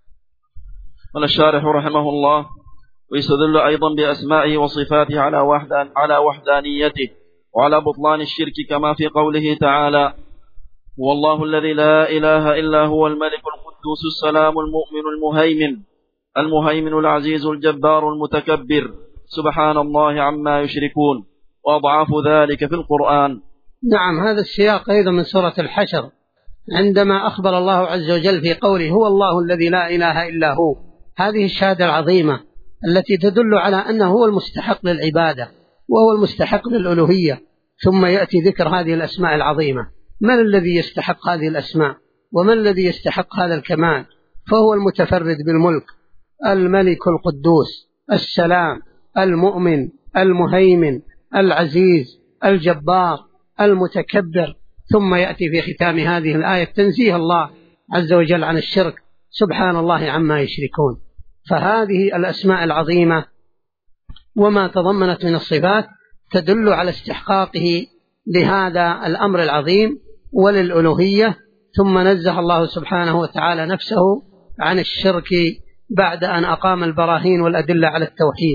قال الشارح رحمه الله: ويستدل أيضا بأسمائه وصفاته على وحدانيته وعلى بطلان الشرك، كما في قوله تعالى: هو الله الذي لا إله إلا هو الملك القدوس السلام المؤمن المهيمن العزيز الجبار المتكبر، سبحان الله عما يشركون، وأضعاف ذلك في القرآن. نعم، هذا السياق أيضا من سورة الحشر، عندما أخبر الله عز وجل في قوله: هو الله الذي لا إله إلا هو. هذه الشهادة العظيمة التي تدل على أنه هو المستحق للعبادة وهو المستحق للألوهية. ثم يأتي ذكر هذه الأسماء العظيمة. من الذي يستحق هذه الأسماء ومن الذي يستحق هذا الكمال؟ فهو المتفرد بالملك، الملك القدوس السلام المؤمن المهيمن العزيز الجبار المتكبر. ثم يأتي في ختام هذه الآية تنزيه الله عز وجل عن الشرك، سبحان الله عما يشركون. فهذه الأسماء العظيمة وما تضمنت من الصفات تدل على استحقاقه لهذا الأمر العظيم وللألوهية. ثم نزه الله سبحانه وتعالى نفسه عن الشرك بعد أن أقام البراهين والأدلة على التوحيد.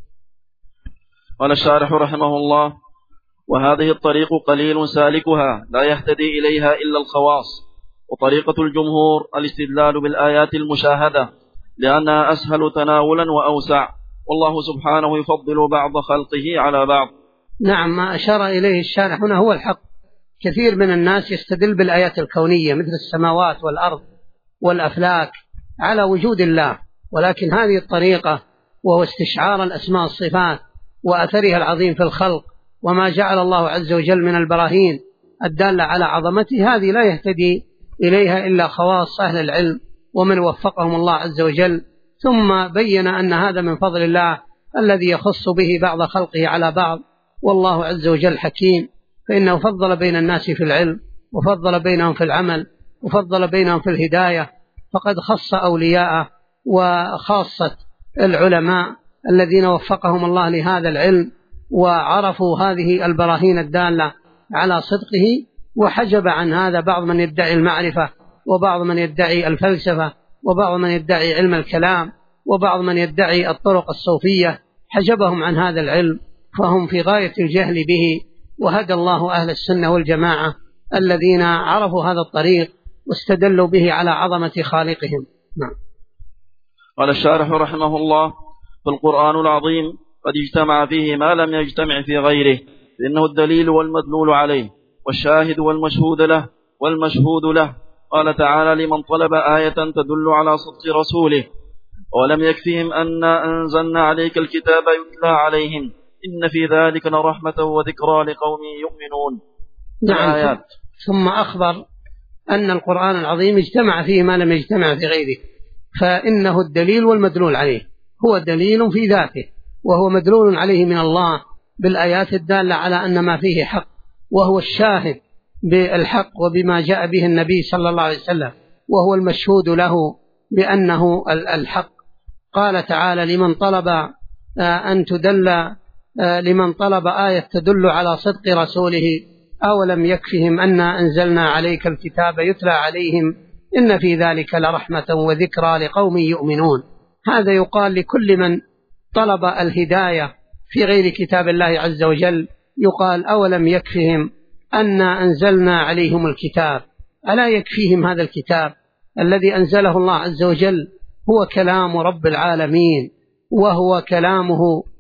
قال الشارح رحمه الله: وهذه الطريق قليل سالكها لا يهتدي إليها إلا الخواص، وطريقة الجمهور الاستدلال بالآيات المشاهدة لأنها أسهل تناولا وأوسع، والله سبحانه يفضل بعض خلقه على بعض. نعم، ما أشار إليه الشارح هنا هو الحق. كثير من الناس يستدل بالآيات الكونية مثل السماوات والأرض والأفلاك على وجود الله، ولكن هذه الطريقة وهو استشعار الأسماء الصفات وأثرها العظيم في الخلق وما جعل الله عز وجل من البراهين الدالة على عظمته، هذه لا يهتدي إليها إلا خواص أهل العلم ومن وفقهم الله عز وجل. ثم بين أن هذا من فضل الله الذي يخص به بعض خلقه على بعض، والله عز وجل حكيم، فإنه فضل بين الناس في العلم وفضل بينهم في العمل وفضل بينهم في الهداية. فقد خص أولياءه وخاصة العلماء الذين وفقهم الله لهذا العلم وعرفوا هذه البراهين الدالة على صدقه، وحجب عن هذا بعض من يدعي المعرفة وبعض من يدعي الفلسفة وبعض من يدعي علم الكلام وبعض من يدعي الطرق الصوفية، حجبهم عن هذا العلم فهم في غاية الجهل به. وهدى الله أهل السنة والجماعة الذين عرفوا هذا الطريق واستدلوا به على عظمة خالقهم. نعم. قال الشارح رحمه الله: فالقرآن العظيم قد اجتمع فيه ما لم يجتمع في غيره، لأنه الدليل والمدلول عليه والشاهد والمشهود له. قال تعالى: لمن طلب آية تدل على صدق رسوله، ولم يكفهم أنا أنزلنا عليك الكتاب يتلى عليهم، إن في ذلك لرحمة وذكرى لقوم يؤمنون. نعم. آيات. ثم أخبر أن القرآن العظيم اجتمع فيه ما لم يجتمع في غيره، فإنه الدليل والمدلول عليه، هو دليل في ذاته وهو مدلول عليه من الله بالآيات الدالة على أن ما فيه حق، وهو الشاهد بالحق وبما جاء به النبي صلى الله عليه وسلم، وهو المشهود له بأنه الحق. قال تعالى: لمن طلب آية تدل على صدق رسوله أولم يكفهم أنا أنزلنا عليك الكتاب يتلى عليهم إن في ذلك لرحمة وذكرى لقوم يؤمنون. هذا يقال لكل من طلب الهداية في غير كتاب الله عز وجل، يقال: أولم يكفهم أنا أنزلنا عليهم الكتاب، ألا يكفيهم هذا الكتاب الذي أنزله الله عز وجل هو كلام رب العالمين، وهو كلامه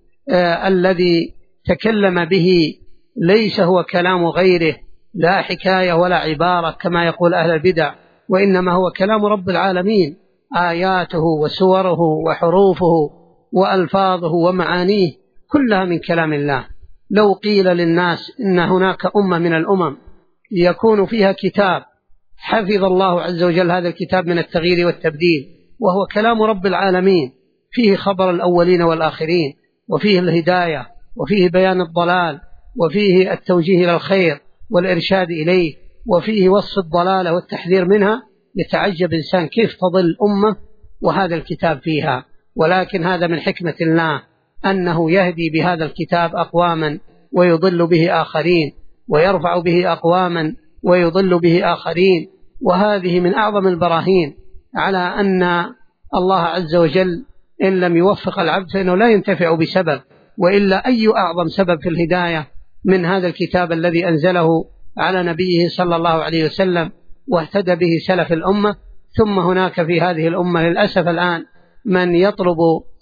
الذي تكلم به، ليس هو كلام غيره، لا حكاية ولا عبارة كما يقول أهل البدع، وإنما هو كلام رب العالمين، آياته وسوره وحروفه وألفاظه ومعانيه كلها من كلام الله. لو قيل للناس إن هناك أمة من الأمم يكون فيها كتاب حفظ الله عز وجل هذا الكتاب من التغيير والتبديل، وهو كلام رب العالمين، فيه خبر الأولين والآخرين، وفيه الهداية، وفيه بيان الضلال، وفيه التوجيه إلى الخير والإرشاد إليه، وفيه وصف الضلالة والتحذير منها، يتعجب إنسان كيف تضل أمة وهذا الكتاب فيها. ولكن هذا من حكمة الله أنه يهدي بهذا الكتاب أقواما ويضل به آخرين، ويرفع به أقواما ويضل به آخرين. وهذه من أعظم البراهين على أن الله عز وجل إن لم يوفق العبد فإنه لا ينتفع بسبب، وإلا أي أعظم سبب في الهداية من هذا الكتاب الذي أنزله على نبيه صلى الله عليه وسلم واهتدى به سلف الأمة. ثم هناك في هذه الأمة للأسف الآن من يطلب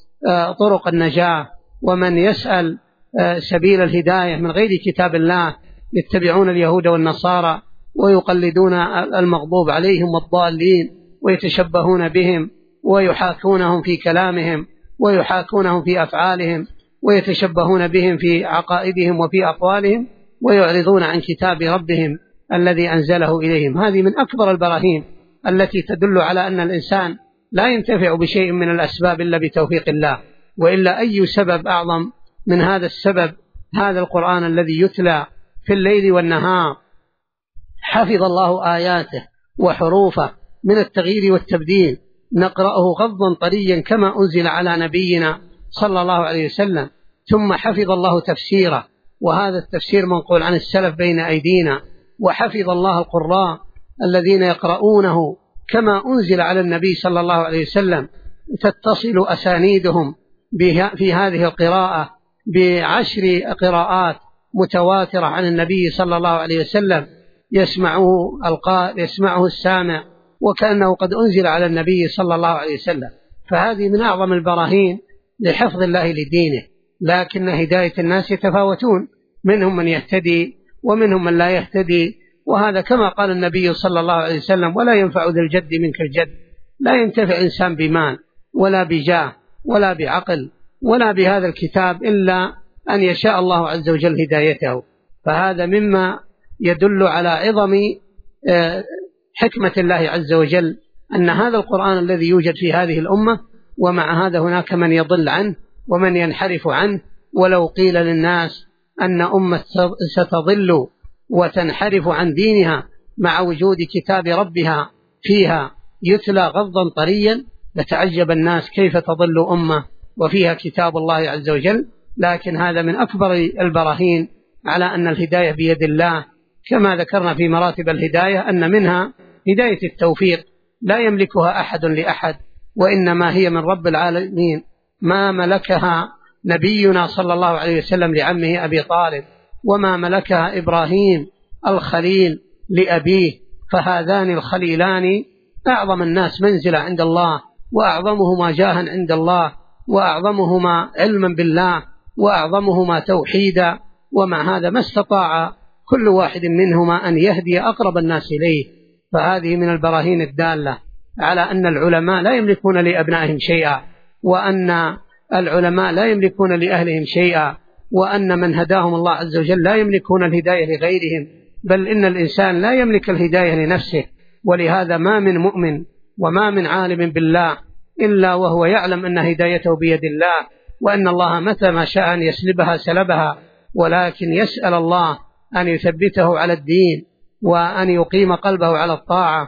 طرق النجاة ومن يسأل سبيل الهداية من غير كتاب الله، يتبعون اليهود والنصارى ويقلدون المغضوب عليهم والضالين، ويتشبهون بهم ويحاكونهم في كلامهم ويحاكونهم في أفعالهم، ويتشبهون بهم في عقائدهم وفي أقوالهم، ويعرضون عن كتاب ربهم الذي أنزله إليهم. هذه من أكبر البراهين التي تدل على أن الإنسان لا ينتفع بشيء من الأسباب إلا بتوفيق الله، وإلا أي سبب أعظم من هذا السبب؟ هذا القرآن الذي يتلى في الليل والنهار، حفظ الله آياته وحروفه من التغيير والتبديل، نقرأه غضا طريا كما أنزل على نبينا صلى الله عليه وسلم. ثم حفظ الله تفسيره، وهذا التفسير منقول عن السلف بين أيدينا. وحفظ الله القراء الذين يقرؤونه كما أنزل على النبي صلى الله عليه وسلم، تتصل أسانيدهم في هذه القراءة ب10 قراءات متواترة عن النبي صلى الله عليه وسلم، يسمعه السامع وكأنه قد أنزل على النبي صلى الله عليه وسلم. فهذه من أعظم البراهين لحفظ الله لدينه. لكن هداية الناس يتفاوتون، منهم من يهتدي ومنهم من لا يهتدي، وهذا كما قال النبي صلى الله عليه وسلم: ولا ينفع ذي الجد منك الجد. لا ينتفع إنسان بمال ولا بجاه ولا بعقل ولا بهذا الكتاب إلا أن يشاء الله عز وجل هدايته. فهذا مما يدل على عظم حكمة الله عز وجل أن هذا القرآن الذي يوجد في هذه الأمة، ومع هذا هناك من يضل عنه ومن ينحرف عنه. ولو قيل للناس أن أمة ستضل وتنحرف عن دينها مع وجود كتاب ربها فيها يتلى غضا طريا، لتعجب الناس كيف تضل أمة وفيها كتاب الله عز وجل. لكن هذا من أكبر البراهين على أن الهداية بيد الله، كما ذكرنا في مراتب الهداية أن منها هداية التوفيق لا يملكها أحد لأحد، وإنما هي من رب العالمين، ما ملكها نبينا صلى الله عليه وسلم لعمه أبي طالب، وما ملكها إبراهيم الخليل لأبيه. فهذان الخليلان أعظم الناس منزلة عند الله، وأعظمهما جاها عند الله، وأعظمهما علما بالله، وأعظمهما توحيدا. ومع هذا ما استطاع كل واحد منهما أن يهدي أقرب الناس إليه. فهذه من البراهين الدالة على أن العلماء لا يملكون لأبنائهم شيئا، وأن العلماء لا يملكون لأهلهم شيئا، وأن من هداهم الله عز وجل لا يملكون الهداية لغيرهم، بل إن الإنسان لا يملك الهداية لنفسه. ولهذا ما من مؤمن وما من عالم بالله إلا وهو يعلم أن هدايته بيد الله، وأن الله متى ما شاء أن يسلبها سلبها، ولكن يسأل الله أن يثبته على الدين وأن يقيم قلبه على الطاعة،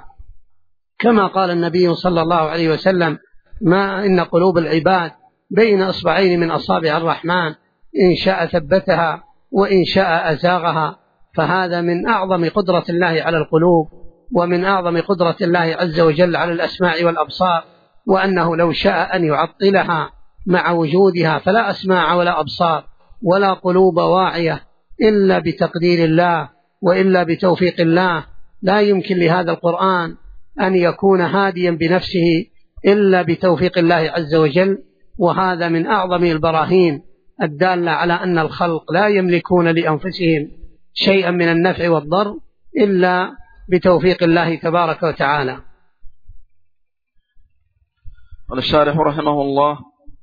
كما قال النبي صلى الله عليه وسلم: ما إن قلوب العباد بين أصبعين من أصابع الرحمن، إن شاء ثبتها وإن شاء أزاغها. فهذا من أعظم قدرة الله على القلوب، ومن أعظم قدرة الله عز وجل على الأسماع والأبصار، وأنه لو شاء أن يعطلها مع وجودها فلا أسماع ولا أبصار ولا قلوب واعية إلا بتقدير الله وإلا بتوفيق الله. لا يمكن لهذا القرآن أن يكون هاديا بنفسه إلا بتوفيق الله عز وجل. وهذا من أعظم البراهين الدالة على أن الخلق لا يملكون لأنفسهم شيئا من النفع والضر إلا بتوفيق الله تبارك وتعالى. قال الشارح رحمه الله: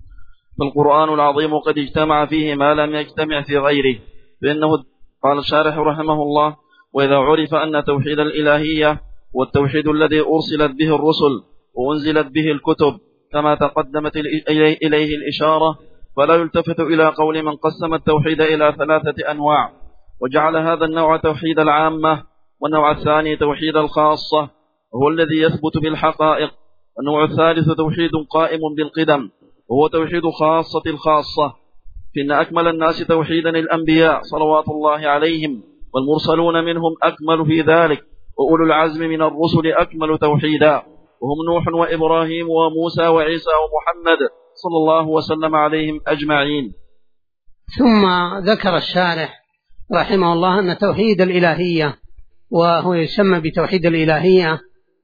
فالقرآن العظيم قد اجتمع فيه ما لم يجتمع في غيره، فإنه قال الشارح رحمه الله: وإذا عرف أن توحيد الإلهية والتوحيد الذي أرسلت به الرسل وأنزلت به الكتب كما تقدمت إليه الإشارة، فلا يلتفت إلى قول من قسم التوحيد إلى 3 أنواع، وجعل هذا النوع توحيد العامة، والنوع الثاني توحيد الخاصة وهو الذي يثبت بالحقائق، والنوع الثالث توحيد قائم بالقدم وهو توحيد خاصة الخاصة. فإن أكمل الناس توحيدا الأنبياء صلوات الله عليهم، والمرسلون منهم أكمل في ذلك، وأولو العزم من الرسل أكمل توحيدا، وهم نوح وإبراهيم وموسى وعيسى ومحمد صلى الله وسلم عليهم أجمعين. ثم ذكر الشارح رحمه الله أن توحيد الإلهية، وهو يسمى بتوحيد الإلهية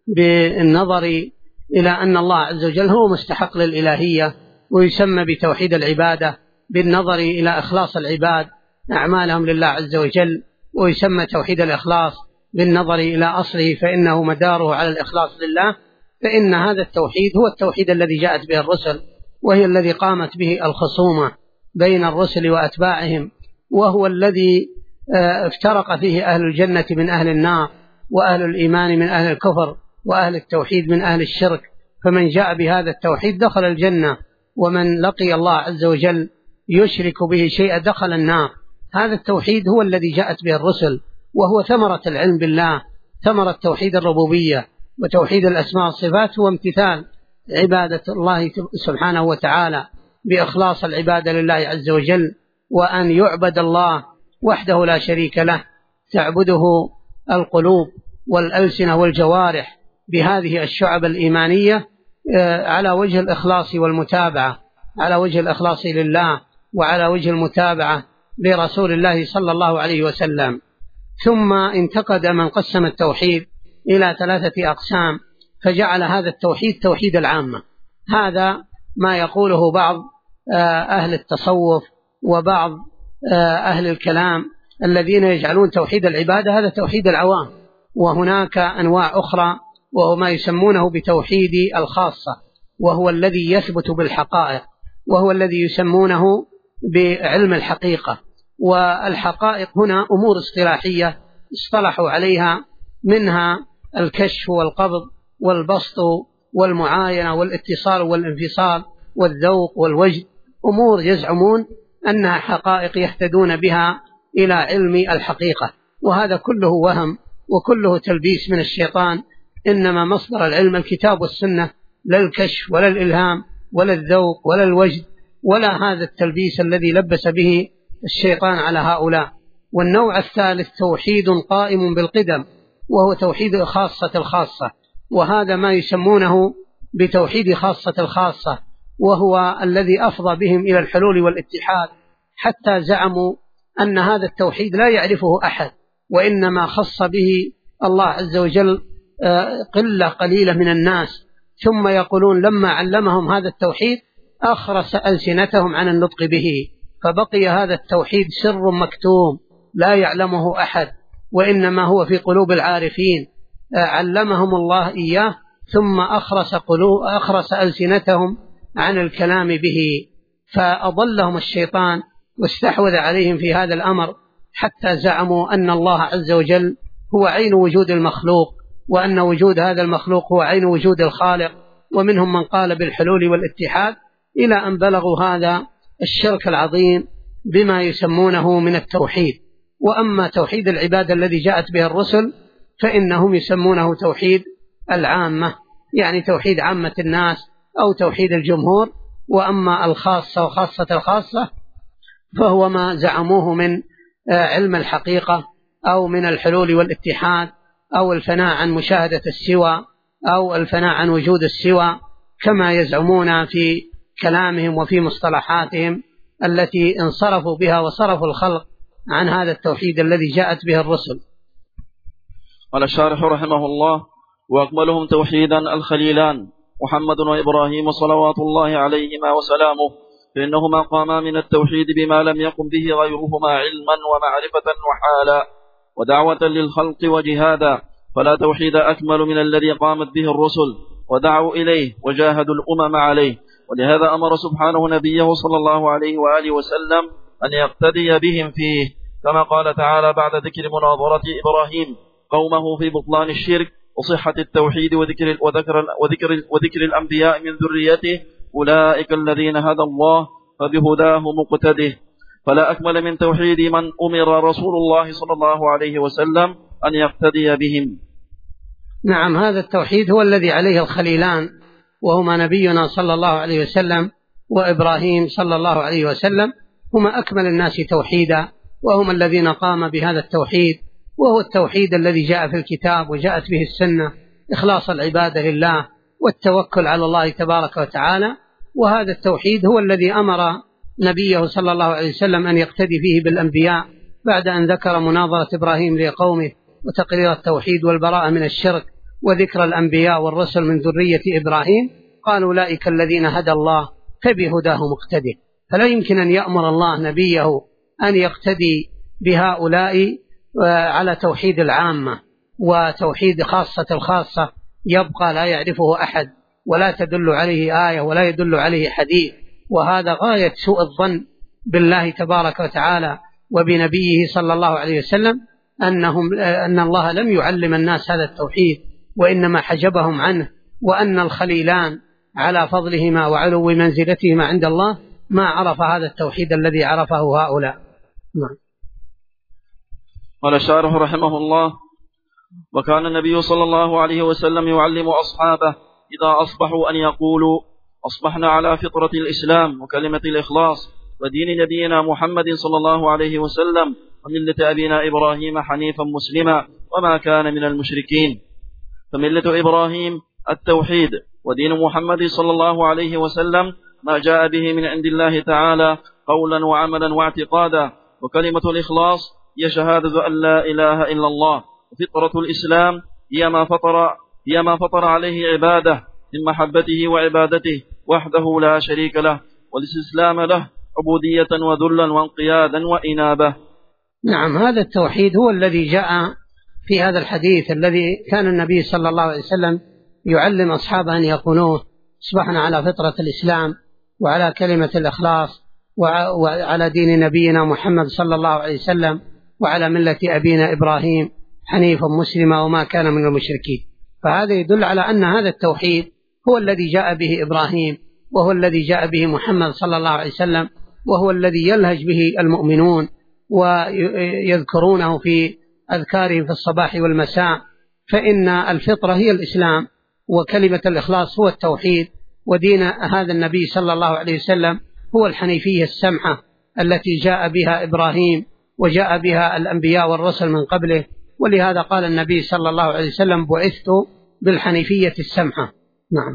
بالنظر إلى أن الله عز وجل هو مستحق للإلهية، ويسمى بتوحيد العبادة بالنظر إلى إخلاص العباد أعمالهم لله عز وجل، ويسمى توحيد الإخلاص بالنظر إلى أصله فإنه مداره على الإخلاص لله. فإن هذا التوحيد هو التوحيد الذي جاءت به الرسل، وهي الذي قامت به الخصومة بين الرسل وأتباعهم، وهو الذي افترق فيه أهل الجنة من أهل النار، وأهل الإيمان من أهل الكفر، وأهل التوحيد من أهل الشرك. فمن جاء بهذا التوحيد دخل الجنة، ومن لقي الله عز وجل يشرك به شيئا دخل النار. هذا التوحيد هو الذي جاءت به الرسل، وهو ثمرة العلم بالله، ثمرة توحيد الربوبية وتوحيد الأسماء والصفات، هو امتثال عبادة الله سبحانه وتعالى بإخلاص العبادة لله عز وجل، وأن يعبد الله وحده لا شريك له، تعبده القلوب والألسنة والجوارح بهذه الشعب الإيمانية على وجه الإخلاص والمتابعة، على وجه الإخلاص لله وعلى وجه المتابعة لرسول الله صلى الله عليه وسلم. ثم انتقد من قسم التوحيد إلى 3 أقسام، فجعل هذا التوحيد توحيد العامة. هذا ما يقوله بعض أهل التصوف وبعض أهل الكلام الذين يجعلون توحيد العبادة هذا توحيد العوام. وهناك أنواع أخرى وهو ما يسمونه بتوحيد الخاصة، وهو الذي يثبت بالحقائق، وهو الذي يسمونه بعلم الحقيقة. والحقائق هنا أمور اصطلاحية اصطلحوا عليها، منها الكشف والقبض والبسط والمعاينة والاتصال والانفصال والذوق والوجد، أمور يزعمون أنها حقائق يهتدون بها إلى علم الحقيقة، وهذا كله وهم وكله تلبيس من الشيطان. إنما مصدر العلم الكتاب والسنة، لا الكشف ولا الإلهام ولا الذوق ولا الوجد ولا هذا التلبيس الذي لبس به الشيطان على هؤلاء. والنوع الثالث توحيد قائم بالقدم، وهو توحيد خاصة الخاصة، وهذا ما يسمونه بتوحيد خاصة الخاصة، وهو الذي أفضى بهم إلى الحلول والاتحاد، حتى زعموا أن هذا التوحيد لا يعرفه أحد، وإنما خص به الله عز وجل قلة قليلة من الناس. ثم يقولون لما علمهم هذا التوحيد أخرس ألسنتهم عن النطق به، فبقي هذا التوحيد سر مكتوم لا يعلمه أحد، وإنما هو في قلوب العارفين. علمهم الله إياه ثم أخرس ألسنتهم عن الكلام به، فأضلهم الشيطان واستحوذ عليهم في هذا الأمر، حتى زعموا أن الله عز وجل هو عين وجود المخلوق، وأن وجود هذا المخلوق هو عين وجود الخالق. ومنهم من قال بالحلول والاتحاد، إلى أن بلغوا هذا الشرك العظيم بما يسمونه من التوحيد. وأما توحيد العبادة الذي جاءت به الرسل فإنهم يسمونه توحيد العامة، يعني توحيد عامة الناس أو توحيد الجمهور. وأما الخاصة وخاصة الخاصة فهو ما زعموه من علم الحقيقة أو من الحلول والاتحاد أو الفناء عن مشاهدة السوى أو الفناء عن وجود السوى، كما يزعمون في كلامهم وفي مصطلحاتهم التي انصرفوا بها وصرفوا الخلق عن هذا التوحيد الذي جاءت به الرسل. قال الشارح رحمه الله: وأكملهم توحيدا الخليلان محمد وإبراهيم صلوات الله عليهما وسلامه، فإنهما قاما من التوحيد بما لم يقم به غيرهما علما ومعرفة وحالا ودعوة للخلق وجهادا، فلا توحيد أكمل من الذي قامت به الرسل ودعوا إليه وجاهدوا الأمم عليه. ولهذا أمر سبحانه نبيه صلى الله عليه وآله وسلم أن يقتدي بهم فيه، كما قال تعالى بعد ذكر مناظرة إبراهيم قومه في بطلان الشرك وصحة التوحيد وذكر الأنبياء من ذريته: أولئك الذين هدى الله فبهداه مقتده. فلا أكمل من توحيد من أمر رسول الله صلى الله عليه وسلم أن يقتدي بهم. نعم، هذا التوحيد هو الذي عليه الخليلان، وهما نبينا صلى الله عليه وسلم وإبراهيم صلى الله عليه وسلم، هما أكمل الناس توحيدا، وهم الذين قام بهذا التوحيد، وهو التوحيد الذي جاء في الكتاب وجاءت به السنة، إخلاص العبادة لله والتوكل على الله تبارك وتعالى. وهذا التوحيد هو الذي أمر نبيه صلى الله عليه وسلم أن يقتدي فيه بالأنبياء بعد أن ذكر مناظرة إبراهيم لقومه وتقرير التوحيد والبراءة من الشرك وذكر الأنبياء والرسل من ذرية إبراهيم. قال: أولئك الذين هدى الله فبهداه مقتده. فلا يمكن أن يأمر الله نبيه أن يقتدي بهؤلاء على توحيد العامة، وتوحيد خاصة الخاصة يبقى لا يعرفه أحد ولا تدل عليه آية ولا يدل عليه حديث، وهذا غاية سوء الظن بالله تبارك وتعالى وبنبيه صلى الله عليه وسلم، أن الله لم يعلم الناس هذا التوحيد وإنما حجبهم عنه، وأن الخليلان على فضلهما وعلو منزلتهما عند الله ما عرف هذا التوحيد الذي عرفه هؤلاء. نعم. قال الشارح رحمه الله: وكان النبي صلى الله عليه وسلم يعلم أصحابه إذا أصبحوا أن يقولوا: أصبحنا على فطرة الإسلام وكلمة الإخلاص ودين نبينا محمد صلى الله عليه وسلم وملة أبينا إبراهيم حنيفا مسلما وما كان من المشركين. فملة إبراهيم التوحيد، ودين محمد صلى الله عليه وسلم ما جاء به من عند الله تعالى قولا وعملا واعتقادا. وكلمة الإخلاص هي شهادة أن لا إله إلا الله. وفطرة الإسلام هي ما فطر عليه عباده من محبته وعبادته وحده لا شريك له، والاستسلام له عبودية وذلا وانقيادا وإنابة. نعم، هذا التوحيد هو الذي جاء في هذا الحديث الذي كان النبي صلى الله عليه وسلم يعلم أصحابه أن يكونوه: أصبحنا على فطرة الإسلام وعلى كلمة الإخلاص وعلى دين نبينا محمد صلى الله عليه وسلم وعلى ملة أبينا إبراهيم حنيفا مسلما وما كان من المشركين. فهذا يدل على أن هذا التوحيد هو الذي جاء به إبراهيم، وهو الذي جاء به محمد صلى الله عليه وسلم، وهو الذي يلهج به المؤمنون ويذكرونه في أذكارهم في الصباح والمساء. فإن الفطرة هي الإسلام، وكلمة الإخلاص هو التوحيد، ودين هذا النبي صلى الله عليه وسلم هو الحنيفية السمحة التي جاء بها إبراهيم وجاء بها الأنبياء والرسل من قبله. ولهذا قال النبي صلى الله عليه وسلم: بعثت بالحنيفية السمحة. نعم.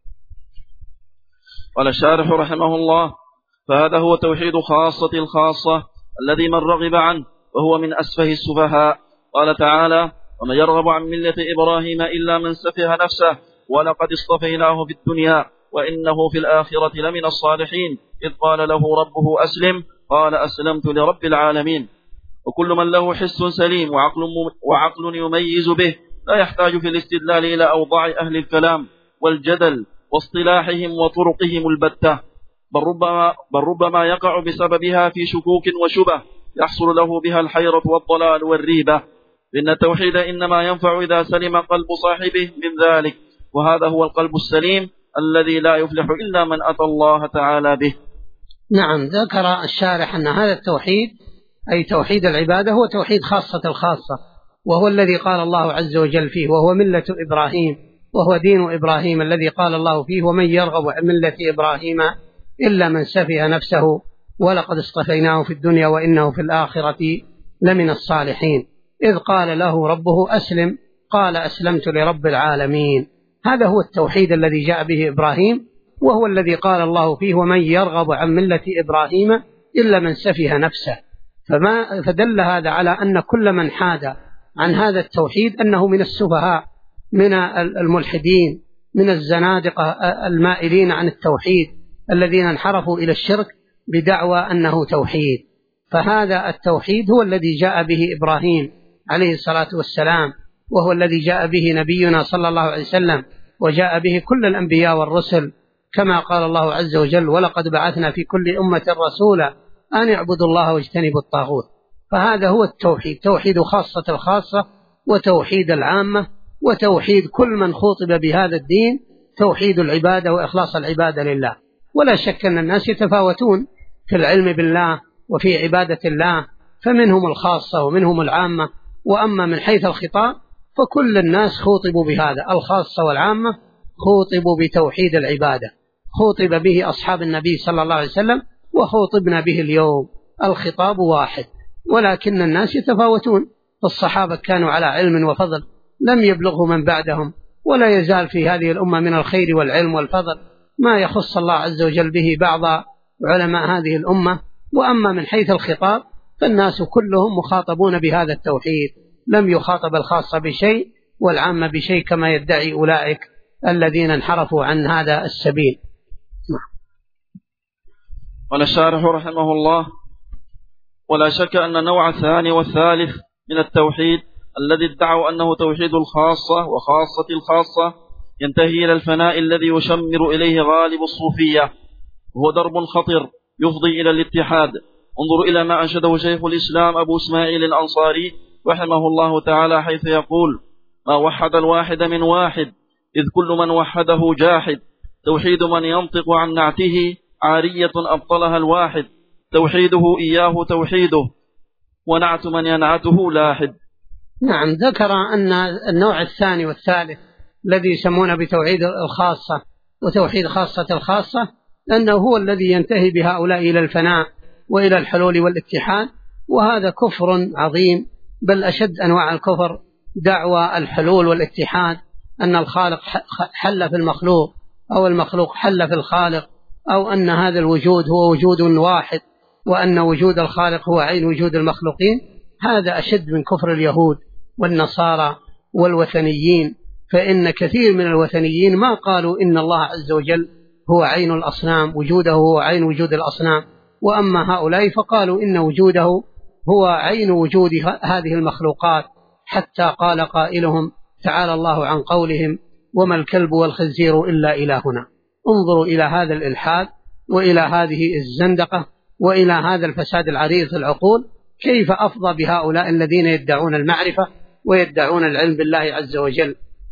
قال الشارح رحمه الله: فهذا هو توحيد خاصة الخاصة الذي من رغب عنه وهو من أسفه السفهاء. قال تعالى: ومن يرغب عن ملة إبراهيم إلا من سفه نفسه ولقد اصطفيناه في الدنيا وإنه في الآخرة لمن الصالحين إذ قال له ربه أسلم قال أسلمت لرب العالمين. وكل من له حس سليم وعقل يميز به لا يحتاج في الاستدلال إلى أوضاع أهل الكلام والجدل واصطلاحهم وطرقهم البتة، بل ربما يقع بسببها في شكوك وشبه يحصل له بها الحيرة والضلال والريبة، لأن التوحيد إنما ينفع إذا سلم قلب صاحبه من ذلك، وهذا هو القلب السليم الذي لا يفلح إلا من أتى الله تعالى به. نعم، ذكر الشارح أن هذا التوحيد أي توحيد العبادة هو توحيد خاصة الخاصة، وهو الذي قال الله عز وجل فيه: وهو ملة إبراهيم، وهو دين إبراهيم الذي قال الله فيه: ومن يرغب عن ملة إبراهيم إلا من سفه نفسه ولقد اصطفيناه في الدنيا وإنه في الآخرة لمن الصالحين إذ قال له ربه أسلم قال أسلمت لرب العالمين. هذا هو التوحيد الذي جاء به إبراهيم، وهو الذي قال الله فيه: ومن يرغب عن ملة إبراهيم إلا من سفه نفسه. فدل هذا على أن كل من حاد عن هذا التوحيد أنه من السفهاء من الملحدين من الزنادقة المائلين عن التوحيد الذين انحرفوا إلى الشرك بدعوى أنه توحيد. فهذا التوحيد هو الذي جاء به إبراهيم عليه الصلاة والسلام، وهو الذي جاء به نبينا صلى الله عليه وسلم، وجاء به كل الأنبياء والرسل، كما قال الله عز وجل: ولقد بعثنا في كل أمة رسولا أن اعبدوا الله واجتنبوا الطاغوت. فهذا هو التوحيد، توحيد خاصة الخاصة، وتوحيد العامة، وتوحيد كل من خوطب بهذا الدين، توحيد العبادة وإخلاص العبادة لله. ولا شك أن الناس يتفاوتون في العلم بالله وفي عبادة الله، فمنهم الخاصة ومنهم العامة. وأما من حيث الخطاب فكل الناس خوطبوا بهذا، الخاصة والعامة خوطبوا بتوحيد العبادة، خوطب به أصحاب النبي صلى الله عليه وسلم وخوطبنا به اليوم. الخطاب واحد، ولكن الناس يتفاوتون. الصحابة كانوا على علم وفضل لم يبلغه من بعدهم، ولا يزال في هذه الأمة من الخير والعلم والفضل ما يخص الله عز وجل به بعض علماء هذه الأمة. وأما من حيث الخطاب فالناس كلهم مخاطبون بهذا التوحيد، لم يخاطب الخاصة بشيء والعامة بشيء كما يدعي أولئك الذين انحرفوا عن هذا السبيل. قال الشارح رحمه الله: ولا شك أن النوع الثاني والثالث من التوحيد الذي ادعوا أنه توحيد الخاصة وخاصة الخاصة ينتهي إلى الفناء الذي يشمر إليه غالب الصوفية، وهو درب خطر يفضي إلى الاتحاد. انظروا إلى ما أنشده شيخ الإسلام أبو إسماعيل الأنصاري رحمه الله تعالى، حيث يقول: ما وحد الواحد من واحد، إذ كل من وحده جاحد. توحيد من ينطق عن نعته عارية أبطلها الواحد، توحيده إياه توحيده، ونعت من ينعته لاحد. نعم، ذكر أن النوع الثاني والثالث الذي يسمونه بتوحيد الخاصة وتوحيد خاصة الخاصة أنه هو الذي ينتهي بهؤلاء إلى الفناء وإلى الحلول والاتحاد، وهذا كفر عظيم، بل أشد أنواع الكفر دعوى الحلول والاتحاد، أن الخالق حل في المخلوق أو المخلوق حل في الخالق، أو أن هذا الوجود هو وجود واحد وأن وجود الخالق هو عين وجود المخلوقين. هذا أشد من كفر اليهود والنصارى والوثنيين، فإن كثير من الوثنيين ما قالوا إن الله عز وجل هو عين الأصنام، وجوده هو عين وجود الأصنام، وأما هؤلاء فقالوا إن وجوده هو عين وجود هذه المخلوقات، حتى قال قائلهم: تعالى الله عن قولهم وما الكلب والخنزير إلا إلهنا. انظروا إلى هذا الإلحاد وإلى هذه الزندقة وإلى هذا الفساد العريض في العقول، كيف أفضى بهؤلاء الذين يدعون المعرفة ويدعون العلم بالله عز وجل.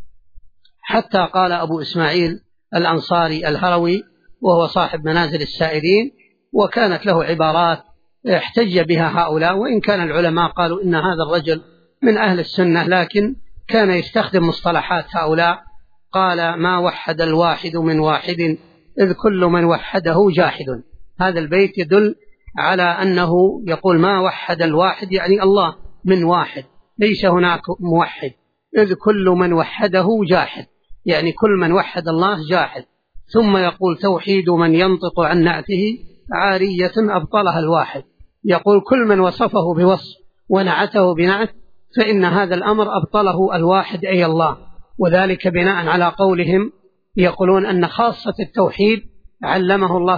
حتى قال أبو إسماعيل الأنصاري الهروي، وهو صاحب منازل السائرين، وكانت له عبارات احتج بها هؤلاء، وإن كان العلماء قالوا إن هذا الرجل من أهل السنة، لكن كان يستخدم مصطلحات هؤلاء. قال: ما وحد الواحد من واحد، إذ كل من وحده جاحد. هذا البيت يدل على أنه يقول ما وحد الواحد يعني الله من واحد، ليس هناك موحد. إذ كل من وحده جاحد، يعني كل من وحد الله جاحد. ثم يقول: توحيد من ينطق عن نعته عارية أبطلها الواحد. يقول كل من وصفه بوصف ونعته بنعت فإن هذا الأمر أبطله الواحد أي الله، وذلك بناء على قولهم يقولون أن خاصة التوحيد علمه الله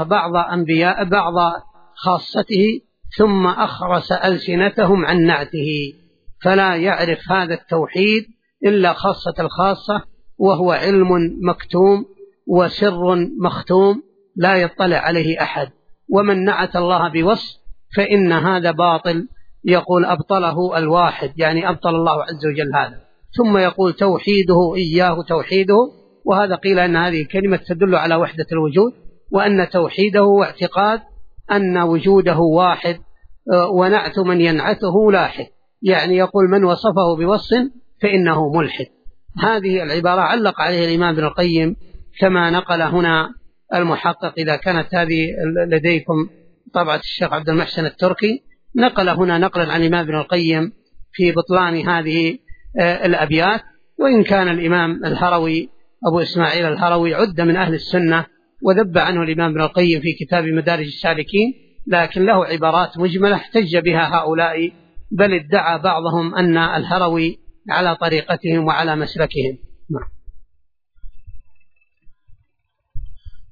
بعض خاصته ثم أخرس ألسنتهم عن نعته، فلا يعرف هذا التوحيد إلا خاصة الخاصة، وهو علم مكتوم وسر مختوم لا يطلع عليه أحد. ومن نعت الله بوصف فإن هذا باطل، يقول أبطله الواحد، يعني أبطل الله عز وجل هذا. ثم يقول توحيده إياه توحيده، وهذا قيل أن هذه الكلمة تدل على وحدة الوجود، وأن توحيده واعتقاد أن وجوده واحد، ونعت من ينعته لاحد، يعني يقول من وصفه بوصف فإنه ملحد. هذه العبارة علق عليه الإمام ابن القيم كما نقل هنا المحقق، إذا كانت هذه لديكم طبعة الشيخ عبد المحسن التركي، نقل هنا نقلا عن الإمام ابن القيم في بطلان هذه الأبيات. وإن كان الإمام الهروي أبو إسماعيل الهروي عد من أهل السنة وذب عنه الإمام ابن القيم في كتاب مدارج السالكين، لكن له عبارات مجملة احتج بها هؤلاء، بل ادعى بعضهم أن الهروي على طريقتهم وعلى مسلكهم.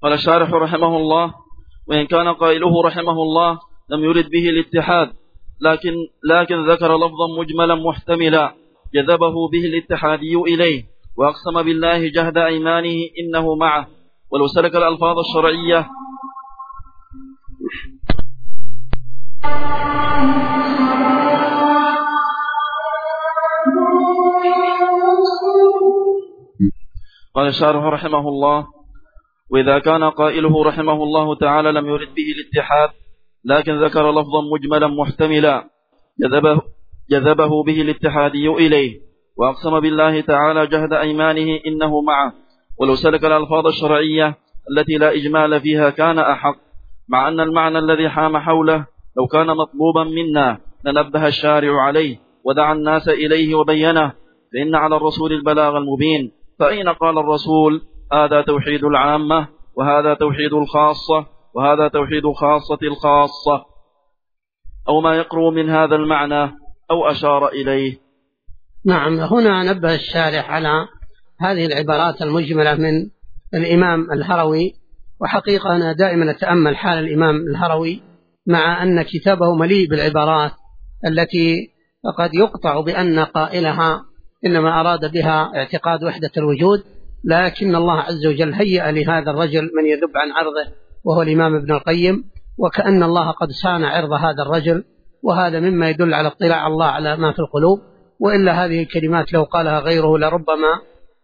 قال الشارح رحمه الله: وإن كان قائله رحمه الله لم يرد به الاتحاد، لكن ذكر لفظا مجملا محتملا جذبه به الاتحادي إليه، وأقسم بالله جهد أيمانه إنه معه، ولو سلك الألفاظ الشرعية قال الشارح رحمه الله: وإذا كان قائله رحمه الله تعالى لم يرد به الاتحاد، لكن ذكر لفظا مجملا محتملا جذبه به الاتحادي إليه، وأقسم بالله تعالى جهد أيمانه إنه معه، ولو سلك الألفاظ الشرعية التي لا إجمال فيها كان أحق، مع أن المعنى الذي حام حوله لو كان مطلوبا منا لنبه الشارع عليه ودعا الناس إليه وبينه، فإن على الرسول البلاغ المبين. فأين قال الرسول: هذا توحيد العامة، وهذا توحيد الخاصة، وهذا توحيد خاصة الخاصة، أو ما يقرب من هذا المعنى، أو أشار إليه؟ نعم، هنا نبه الشارح على هذه العبارات المجملة من الإمام الهروي. وحقيقة أنا دائما أتأمل حال الإمام الهروي، مع أن كتابه مليء بالعبارات التي قد يقطع بأن قائلها إنما أراد بها اعتقاد وحدة الوجود، لكن الله عز وجل هيأ لهذا الرجل من يذب عن عرضه وهو الإمام ابن القيم، وكأن الله قد صان عرض هذا الرجل، وهذا مما يدل على اطلاع الله على ما في القلوب. وإلا هذه الكلمات لو قالها غيره لربما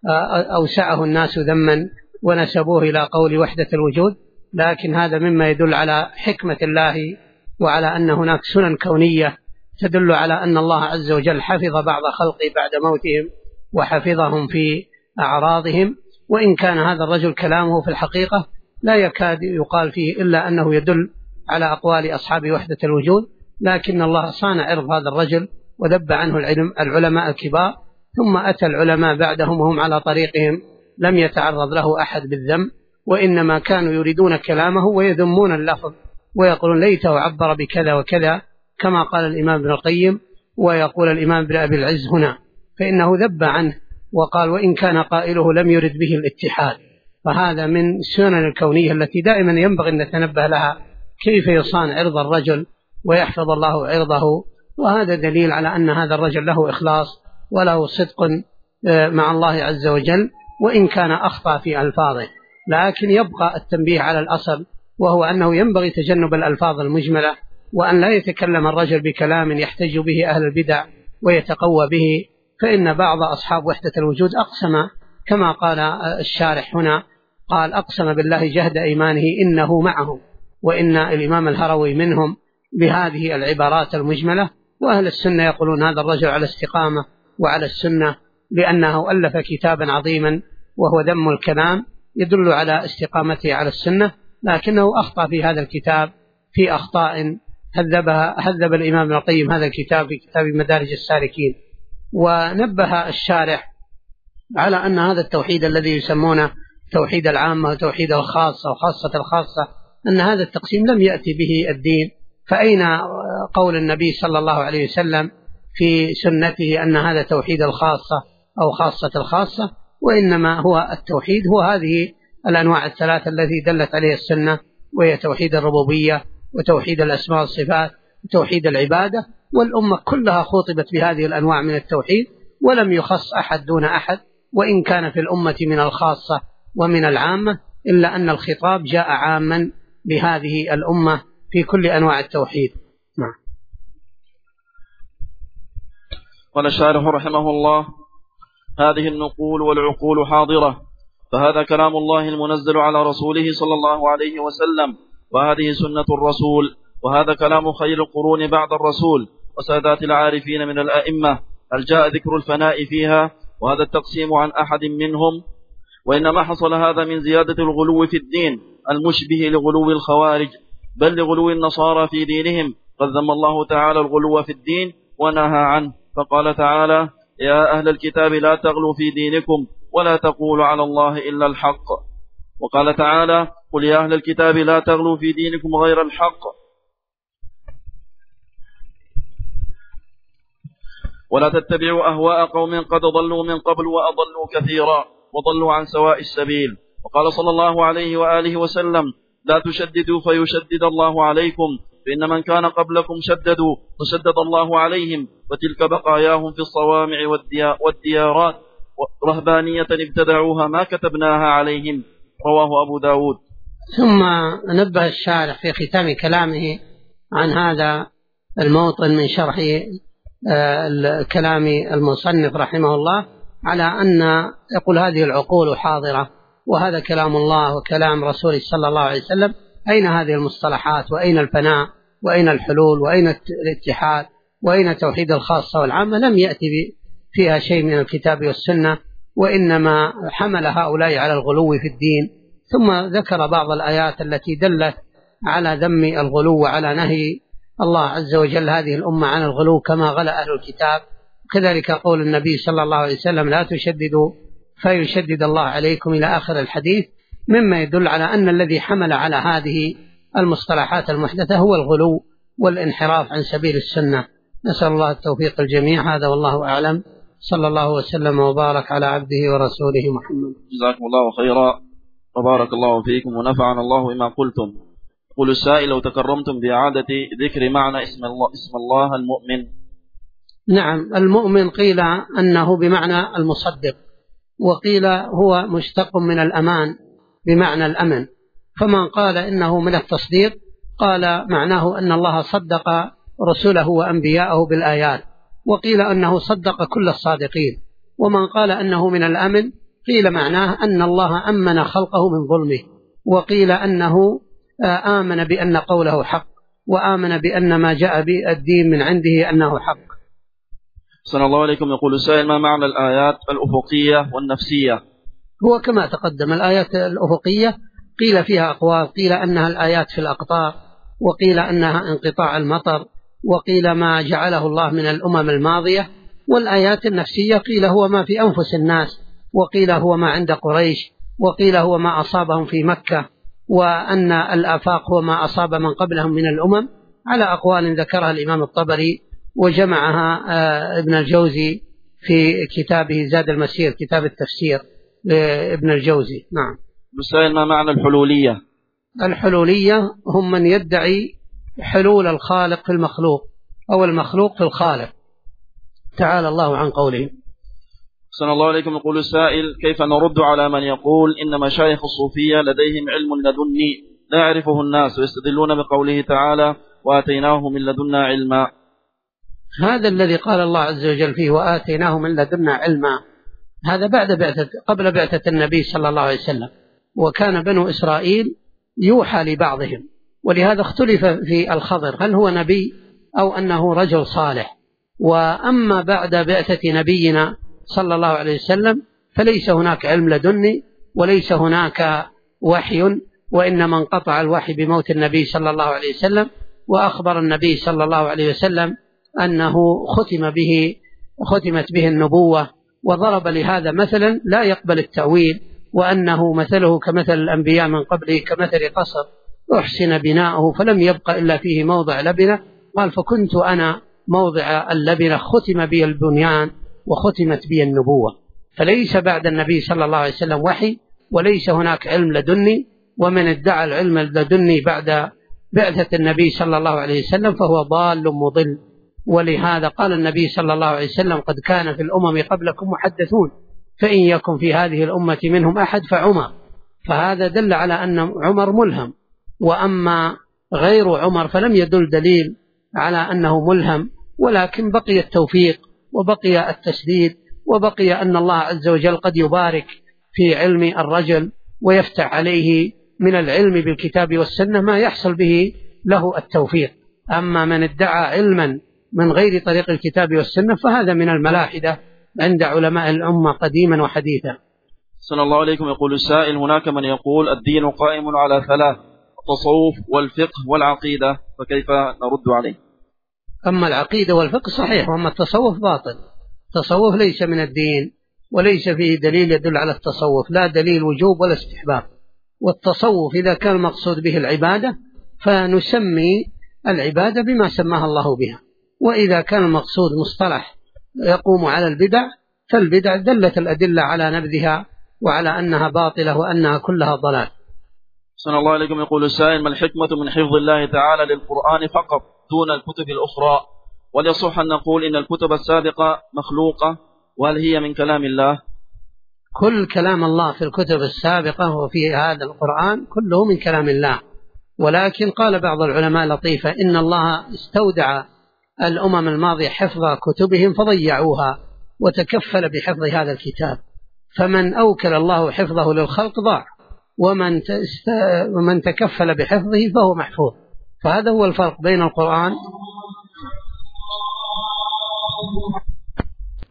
أوسعه الناس ذما ونسبوه إلى قول وحدة الوجود، لكن هذا مما يدل على حكمة الله، وعلى أن هناك سنن كونية تدل على أن الله عز وجل حفظ بعض خلقه بعد موتهم وحفظهم في أعراضهم. وإن كان هذا الرجل كلامه في الحقيقة لا يكاد يقال فيه إلا أنه يدل على أقوال أصحاب وحدة الوجود، لكن الله صان عرض هذا الرجل وذب عنه العلماء الكبار، ثم أتى العلماء بعدهم وهم على طريقهم لم يتعرض له أحد بالذم، وإنما كانوا يريدون كلامه ويذمون اللفظ ويقولون ليته عبر بكذا وكذا كما قال الإمام ابن القيم، ويقول الإمام ابن أبي العز هنا، فإنه ذب عنه وقال: وإن كان قائله لم يرد به الاتحاد. فهذا من السنن الكونية التي دائما ينبغي أن نتنبه لها، كيف يصان عرض الرجل ويحفظ الله عرضه. وهذا دليل على أن هذا الرجل له إخلاص وله صدق مع الله عز وجل، وإن كان أخطأ في ألفاظه، لكن يبقى التنبيه على الأصل، وهو أنه ينبغي تجنب الألفاظ المجملة، وأن لا يتكلم الرجل بكلام يحتج به أهل البدع ويتقوى به. فإن بعض أصحاب وحدة الوجود أقسم كما قال الشارح هنا، قال: أقسم بالله جهد أيمانه إنه معه. وإن الإمام الهروي منهم بهذه العبارات المجملة. وأهل السنة يقولون هذا الرجل على استقامة وعلى السنة، لأنه ألف كتابا عظيما وهو ذم الكلام يدل على استقامته على السنة، لكنه أخطأ في هذا الكتاب في أخطاء هذب الإمام ابن القيم هذا الكتاب في كتاب مدارج السالكين. ونبه الشارح على أن هذا التوحيد الذي يسمونه توحيد العامة وتوحيد الخاصة وخاصة الخاصة، أن هذا التقسيم لم يأتي به الدين. فأين قول النبي صلى الله عليه وسلم في سنته أن هذا توحيد الخاصة أو خاصة الخاصة؟ وإنما هو التوحيد هو هذه الأنواع الثلاثة التي دلت عليها السنة، وهي توحيد الربوبية وتوحيد الأسماء والصفات وتوحيد العبادة. والأمة كلها خاطبت بهذه الأنواع من التوحيد، ولم يخص أحد دون أحد، وإن كان في الأمة من الخاصة ومن العامة، إلا أن الخطاب جاء عاما لهذه الأمة في كل أنواع التوحيد. نعم. قال الشارح رحمه الله: هذه النقول والعقول حاضرة، فهذا كلام الله المنزل على رسوله صلى الله عليه وسلم، وهذه سنة الرسول، وهذا كلام خير القرون بعد الرسول وسادات العارفين من الأئمة، هل جاء ذكر الفناء فيها وهذا التقسيم عن أحد منهم؟ وإنما حصل هذا من زيادة الغلو في الدين المشبه لغلو الخوارج، بل لغلو النصارى في دينهم. قد ذم الله تعالى الغلو في الدين ونهى عنه، فقال تعالى: يا أهل الكتاب لا تغلوا في دينكم ولا تقولوا على الله إلا الحق. وقال تعالى: قل يا أهل الكتاب لا تغلوا في دينكم غير الحق ولا تتبعوا أهواء قوم قد ضلوا من قبل وأضلوا كثيرا وضلوا عن سواء السبيل. وقال صلى الله عليه وآله وسلم: لا تشددوا فيشدد الله عليكم، فإن من كان قبلكم شددوا فشدد الله عليهم، وتلك بقاياهم في الصوامع والديارات رهبانية ابتدعوها ما كتبناها عليهم. رواه أبو داود. ثم نبه الشارح في ختام كلامه عن هذا الموطن من شرح كلام المصنف رحمه الله على أن يقول هذه العقول حاضرة، وهذا كلام الله وكلام رسوله صلى الله عليه وسلم، أين هذه المصطلحات؟ وأين الفناء؟ وأين الحلول؟ وأين الاتحاد؟ وأين توحيد الخاصة والعامة؟ لم يأتي فيها شيء من الكتاب والسنة، وإنما حمل هؤلاء على الغلو في الدين. ثم ذكر بعض الآيات التي دلت على ذم الغلو وعلى نهي الله عز وجل هذه الأمة عن الغلو كما غلا أهل الكتاب. كذلك قول النبي صلى الله عليه وسلم: لا تشددوا فيشدد الله عليكم، إلى آخر الحديث، مما يدل على أن الذي حمل على هذه المصطلحات المحدثة هو الغلو والانحراف عن سبيل السنة. نسأل الله التوفيق الجميع. هذا والله أعلم. صلى الله وسلم وبارك على عبده ورسوله محمد. جزاكم الله خيرا وبارك الله فيكم ونفعنا الله بما قلتم. يقول السائل: لو تكرمتم بإعادة ذكر معنى اسم الله المؤمن. نعم، المؤمن قيل أنه بمعنى المصدق، وقيل هو مشتق من الأمان بمعنى الأمن، فمن قال إنه من التصديق قال معناه أن الله صدق رسله وأنبياءه بالآيات، وقيل أنه صدق كل الصادقين. ومن قال أنه من الأمن قيل معناه أن الله أمن خلقه من ظلمه، وقيل أنه آمن بأن قوله حق، وآمن بأن ما جاء بالدين من عنده أنه حق. صلى الله عليكم. يقول السائل: ما معنى الآيات الأفقية والنفسية؟ هو كما تقدم، الآيات الأفقية قيل فيها أقوال، قيل أنها الآيات في الأقطار، وقيل أنها انقطاع المطر، وقيل ما جعله الله من الأمم الماضية. والآيات النفسية قيل هو ما في أنفس الناس، وقيل هو ما عند قريش، وقيل هو ما أصابهم في مكة، وأن الآفاق هو ما أصاب من قبلهم من الأمم، على أقوال ذكرها الإمام الطبري وجمعها ابن الجوزي في كتابه زاد المسير، كتاب التفسير لابن الجوزي. نعم. السائل: ما معنى الحلولية؟ الحلولية هم من يدعي حلول الخالق في المخلوق أو المخلوق في الخالق، تعالى الله عن قوله. صلى الله عليكم. يقول السائل: كيف نرد على من يقول إن مشايخ الصوفية لديهم علم لدني لا يعرفه الناس، ويستدلون بقوله تعالى: وآتيناه من لدنا علما؟ هذا الذي قال الله عز وجل فيه وآتيناه من لدنا علما، هذا قبل بعثة النبي صلى الله عليه وسلم، وكان بنو إسرائيل يوحى لبعضهم، ولهذا اختلف في الخضر هل هو نبي أو أنه رجل صالح. وأما بعد بعثة نبينا صلى الله عليه وسلم فليس هناك علم لدني وليس هناك وحي، وإنما انقطع الوحي بموت النبي صلى الله عليه وسلم. وأخبر النبي صلى الله عليه وسلم أنه ختمت به النبوة، وضرب لهذا مثلا لا يقبل التأويل، وأنه مثله كمثل الأنبياء من قبله كمثل قصر أحسن بناؤه فلم يبق إلا فيه موضع لبنة، قال فكنت أنا موضع اللبنة، ختم بي البنيان وختمت بي النبوة. فليس بعد النبي صلى الله عليه وسلم وحي، وليس هناك علم لدني، ومن ادعى العلم لدني بعد بعثة النبي صلى الله عليه وسلم فهو ضال مضل. ولهذا قال النبي صلى الله عليه وسلم: قد كان في الأمم قبلكم محدثون، فإن يكن في هذه الأمة منهم أحد فعمر. فهذا دل على أن عمر ملهم، وأما غير عمر فلم يدل دليل على أنه ملهم، ولكن بقي التوفيق وبقي التسديد، وبقي أن الله عز وجل قد يبارك في علم الرجل ويفتح عليه من العلم بالكتاب والسنة ما يحصل به له التوفيق. أما من ادعى علما من غير طريق الكتاب والسنة فهذا من الملاحدة عند علماء الأمة قديما وحديثا. صلى الله عليكم. يقول السائل: هناك من يقول الدين قائم على ثلاث: التصوف والفقه والعقيدة، فكيف نرد عليه؟ أما العقيدة والفقه صحيح، وأما التصوف باطل. التصوف ليس من الدين، وليس فيه دليل يدل على التصوف، لا دليل وجوب ولا استحباب. والتصوف إذا كان المقصود به العبادة فنسمي العبادة بما سماها الله بها، وإذا كان المقصود مصطلح يقوم على البدع فالبدع دلت الأدلة على نبذها وعلى أنها باطلة وأنها كلها ضلال. صلى الله عليكم. يقول السائل: ما الحكمة من حفظ الله تعالى للقرآن فقط دون الكتب الأخرى؟ وليصح أن نقول إن الكتب السابقة مخلوقة، وهل هي من كلام الله؟ كل كلام الله في الكتب السابقة وفي هذا القرآن كله من كلام الله، ولكن قال بعض العلماء لطيفة: إن الله استودع الأمم الماضية حفظ كتبهم فضيعوها وتكفل بحفظ هذا الكتاب، فمن أوكل الله حفظه للخلق ضاع، ومن تكفل بحفظه فهو محفوظ. فهذا هو الفرق بين القرآن